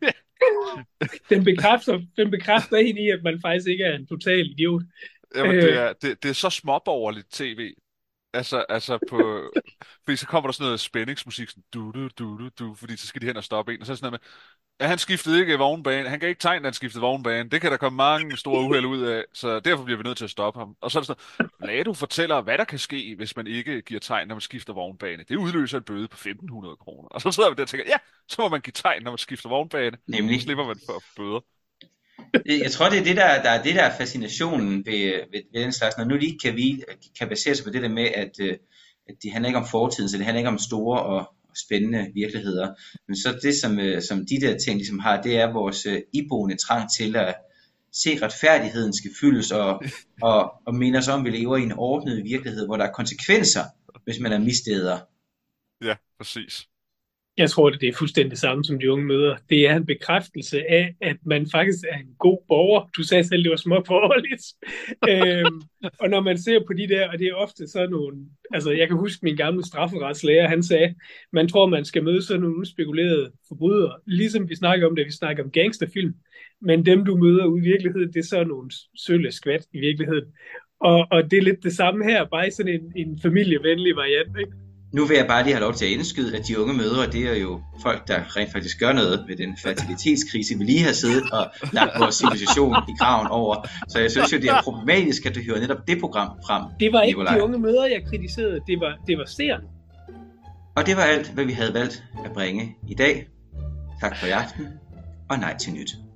Den bekræfter, den bekræfter en i, at man faktisk ikke er en total idiot. Jamen, det er, det, det er så småborgerligt tv. Altså, altså på... Fordi så kommer der sådan noget spændingsmusik, sådan du, du, du, du, du, fordi så skal de hen og stoppe en. Og så er sådan noget med, ja, han skiftede ikke vognbane. Han kan ikke tegne, at han skiftede vognbane. Det kan der komme mange store uheld ud af, så derfor bliver vi nødt til at stoppe ham. Og så er det sådan, lad du fortæller, hvad der kan ske, hvis man ikke giver tegn, når man skifter vognbane. Det udløser en bøde på femten hundrede kroner. Og så sidder vi der og tænker, ja, så må man give tegn, når man skifter vognbane. Nemlig. Så slipper man for bøder. Jeg tror, det er det, der, der er det, der er fascinationen ved, ved, ved den slags. Når nu lige kan, vi, kan basere sig på det der med, at, at det handler ikke om fortiden, så det handler ikke om store og, og spændende virkeligheder. Men så det, som, som de der ting ligesom har, det er vores iboende trang til at se retfærdigheden skal fyldes, og, og, og minde os om, at vi lever i en ordnet virkelighed, hvor der er konsekvenser, hvis man er missteder. Ja, præcis. Jeg tror, det er fuldstændig det samme som de unge møder. Det er en bekræftelse af, at man faktisk er en god borger. Du sagde selv, det var småborgerligt. øhm, og når man ser på de der, og det er ofte sådan nogle... Altså, jeg kan huske min gamle strafferetslærer, han sagde, man tror, man skal møde sådan nogle uspekulerede forbrydere. Ligesom vi snakker om det, vi snakker om gangsterfilm. Men dem, du møder ude i virkeligheden, det er sådan nogle sølle skvat i virkeligheden. Og, og det er lidt det samme her, bare i sådan en, en familievenlig variant, ikke? Nu vil jeg bare lige have lov til at indskyde, at de unge mødre, det er jo folk, der rent faktisk gør noget ved den fertilitetskrise, vi lige har siddet og lagt vores civilisation i graven over. Så jeg synes jo, det er problematisk, at du hører netop det program frem. Det var ikke Nikolaj. de unge mødre, jeg kritiserede. Det var, det var seerne. Og det var alt, hvad vi havde valgt at bringe i dag. Tak for i aften, og nej til nyt.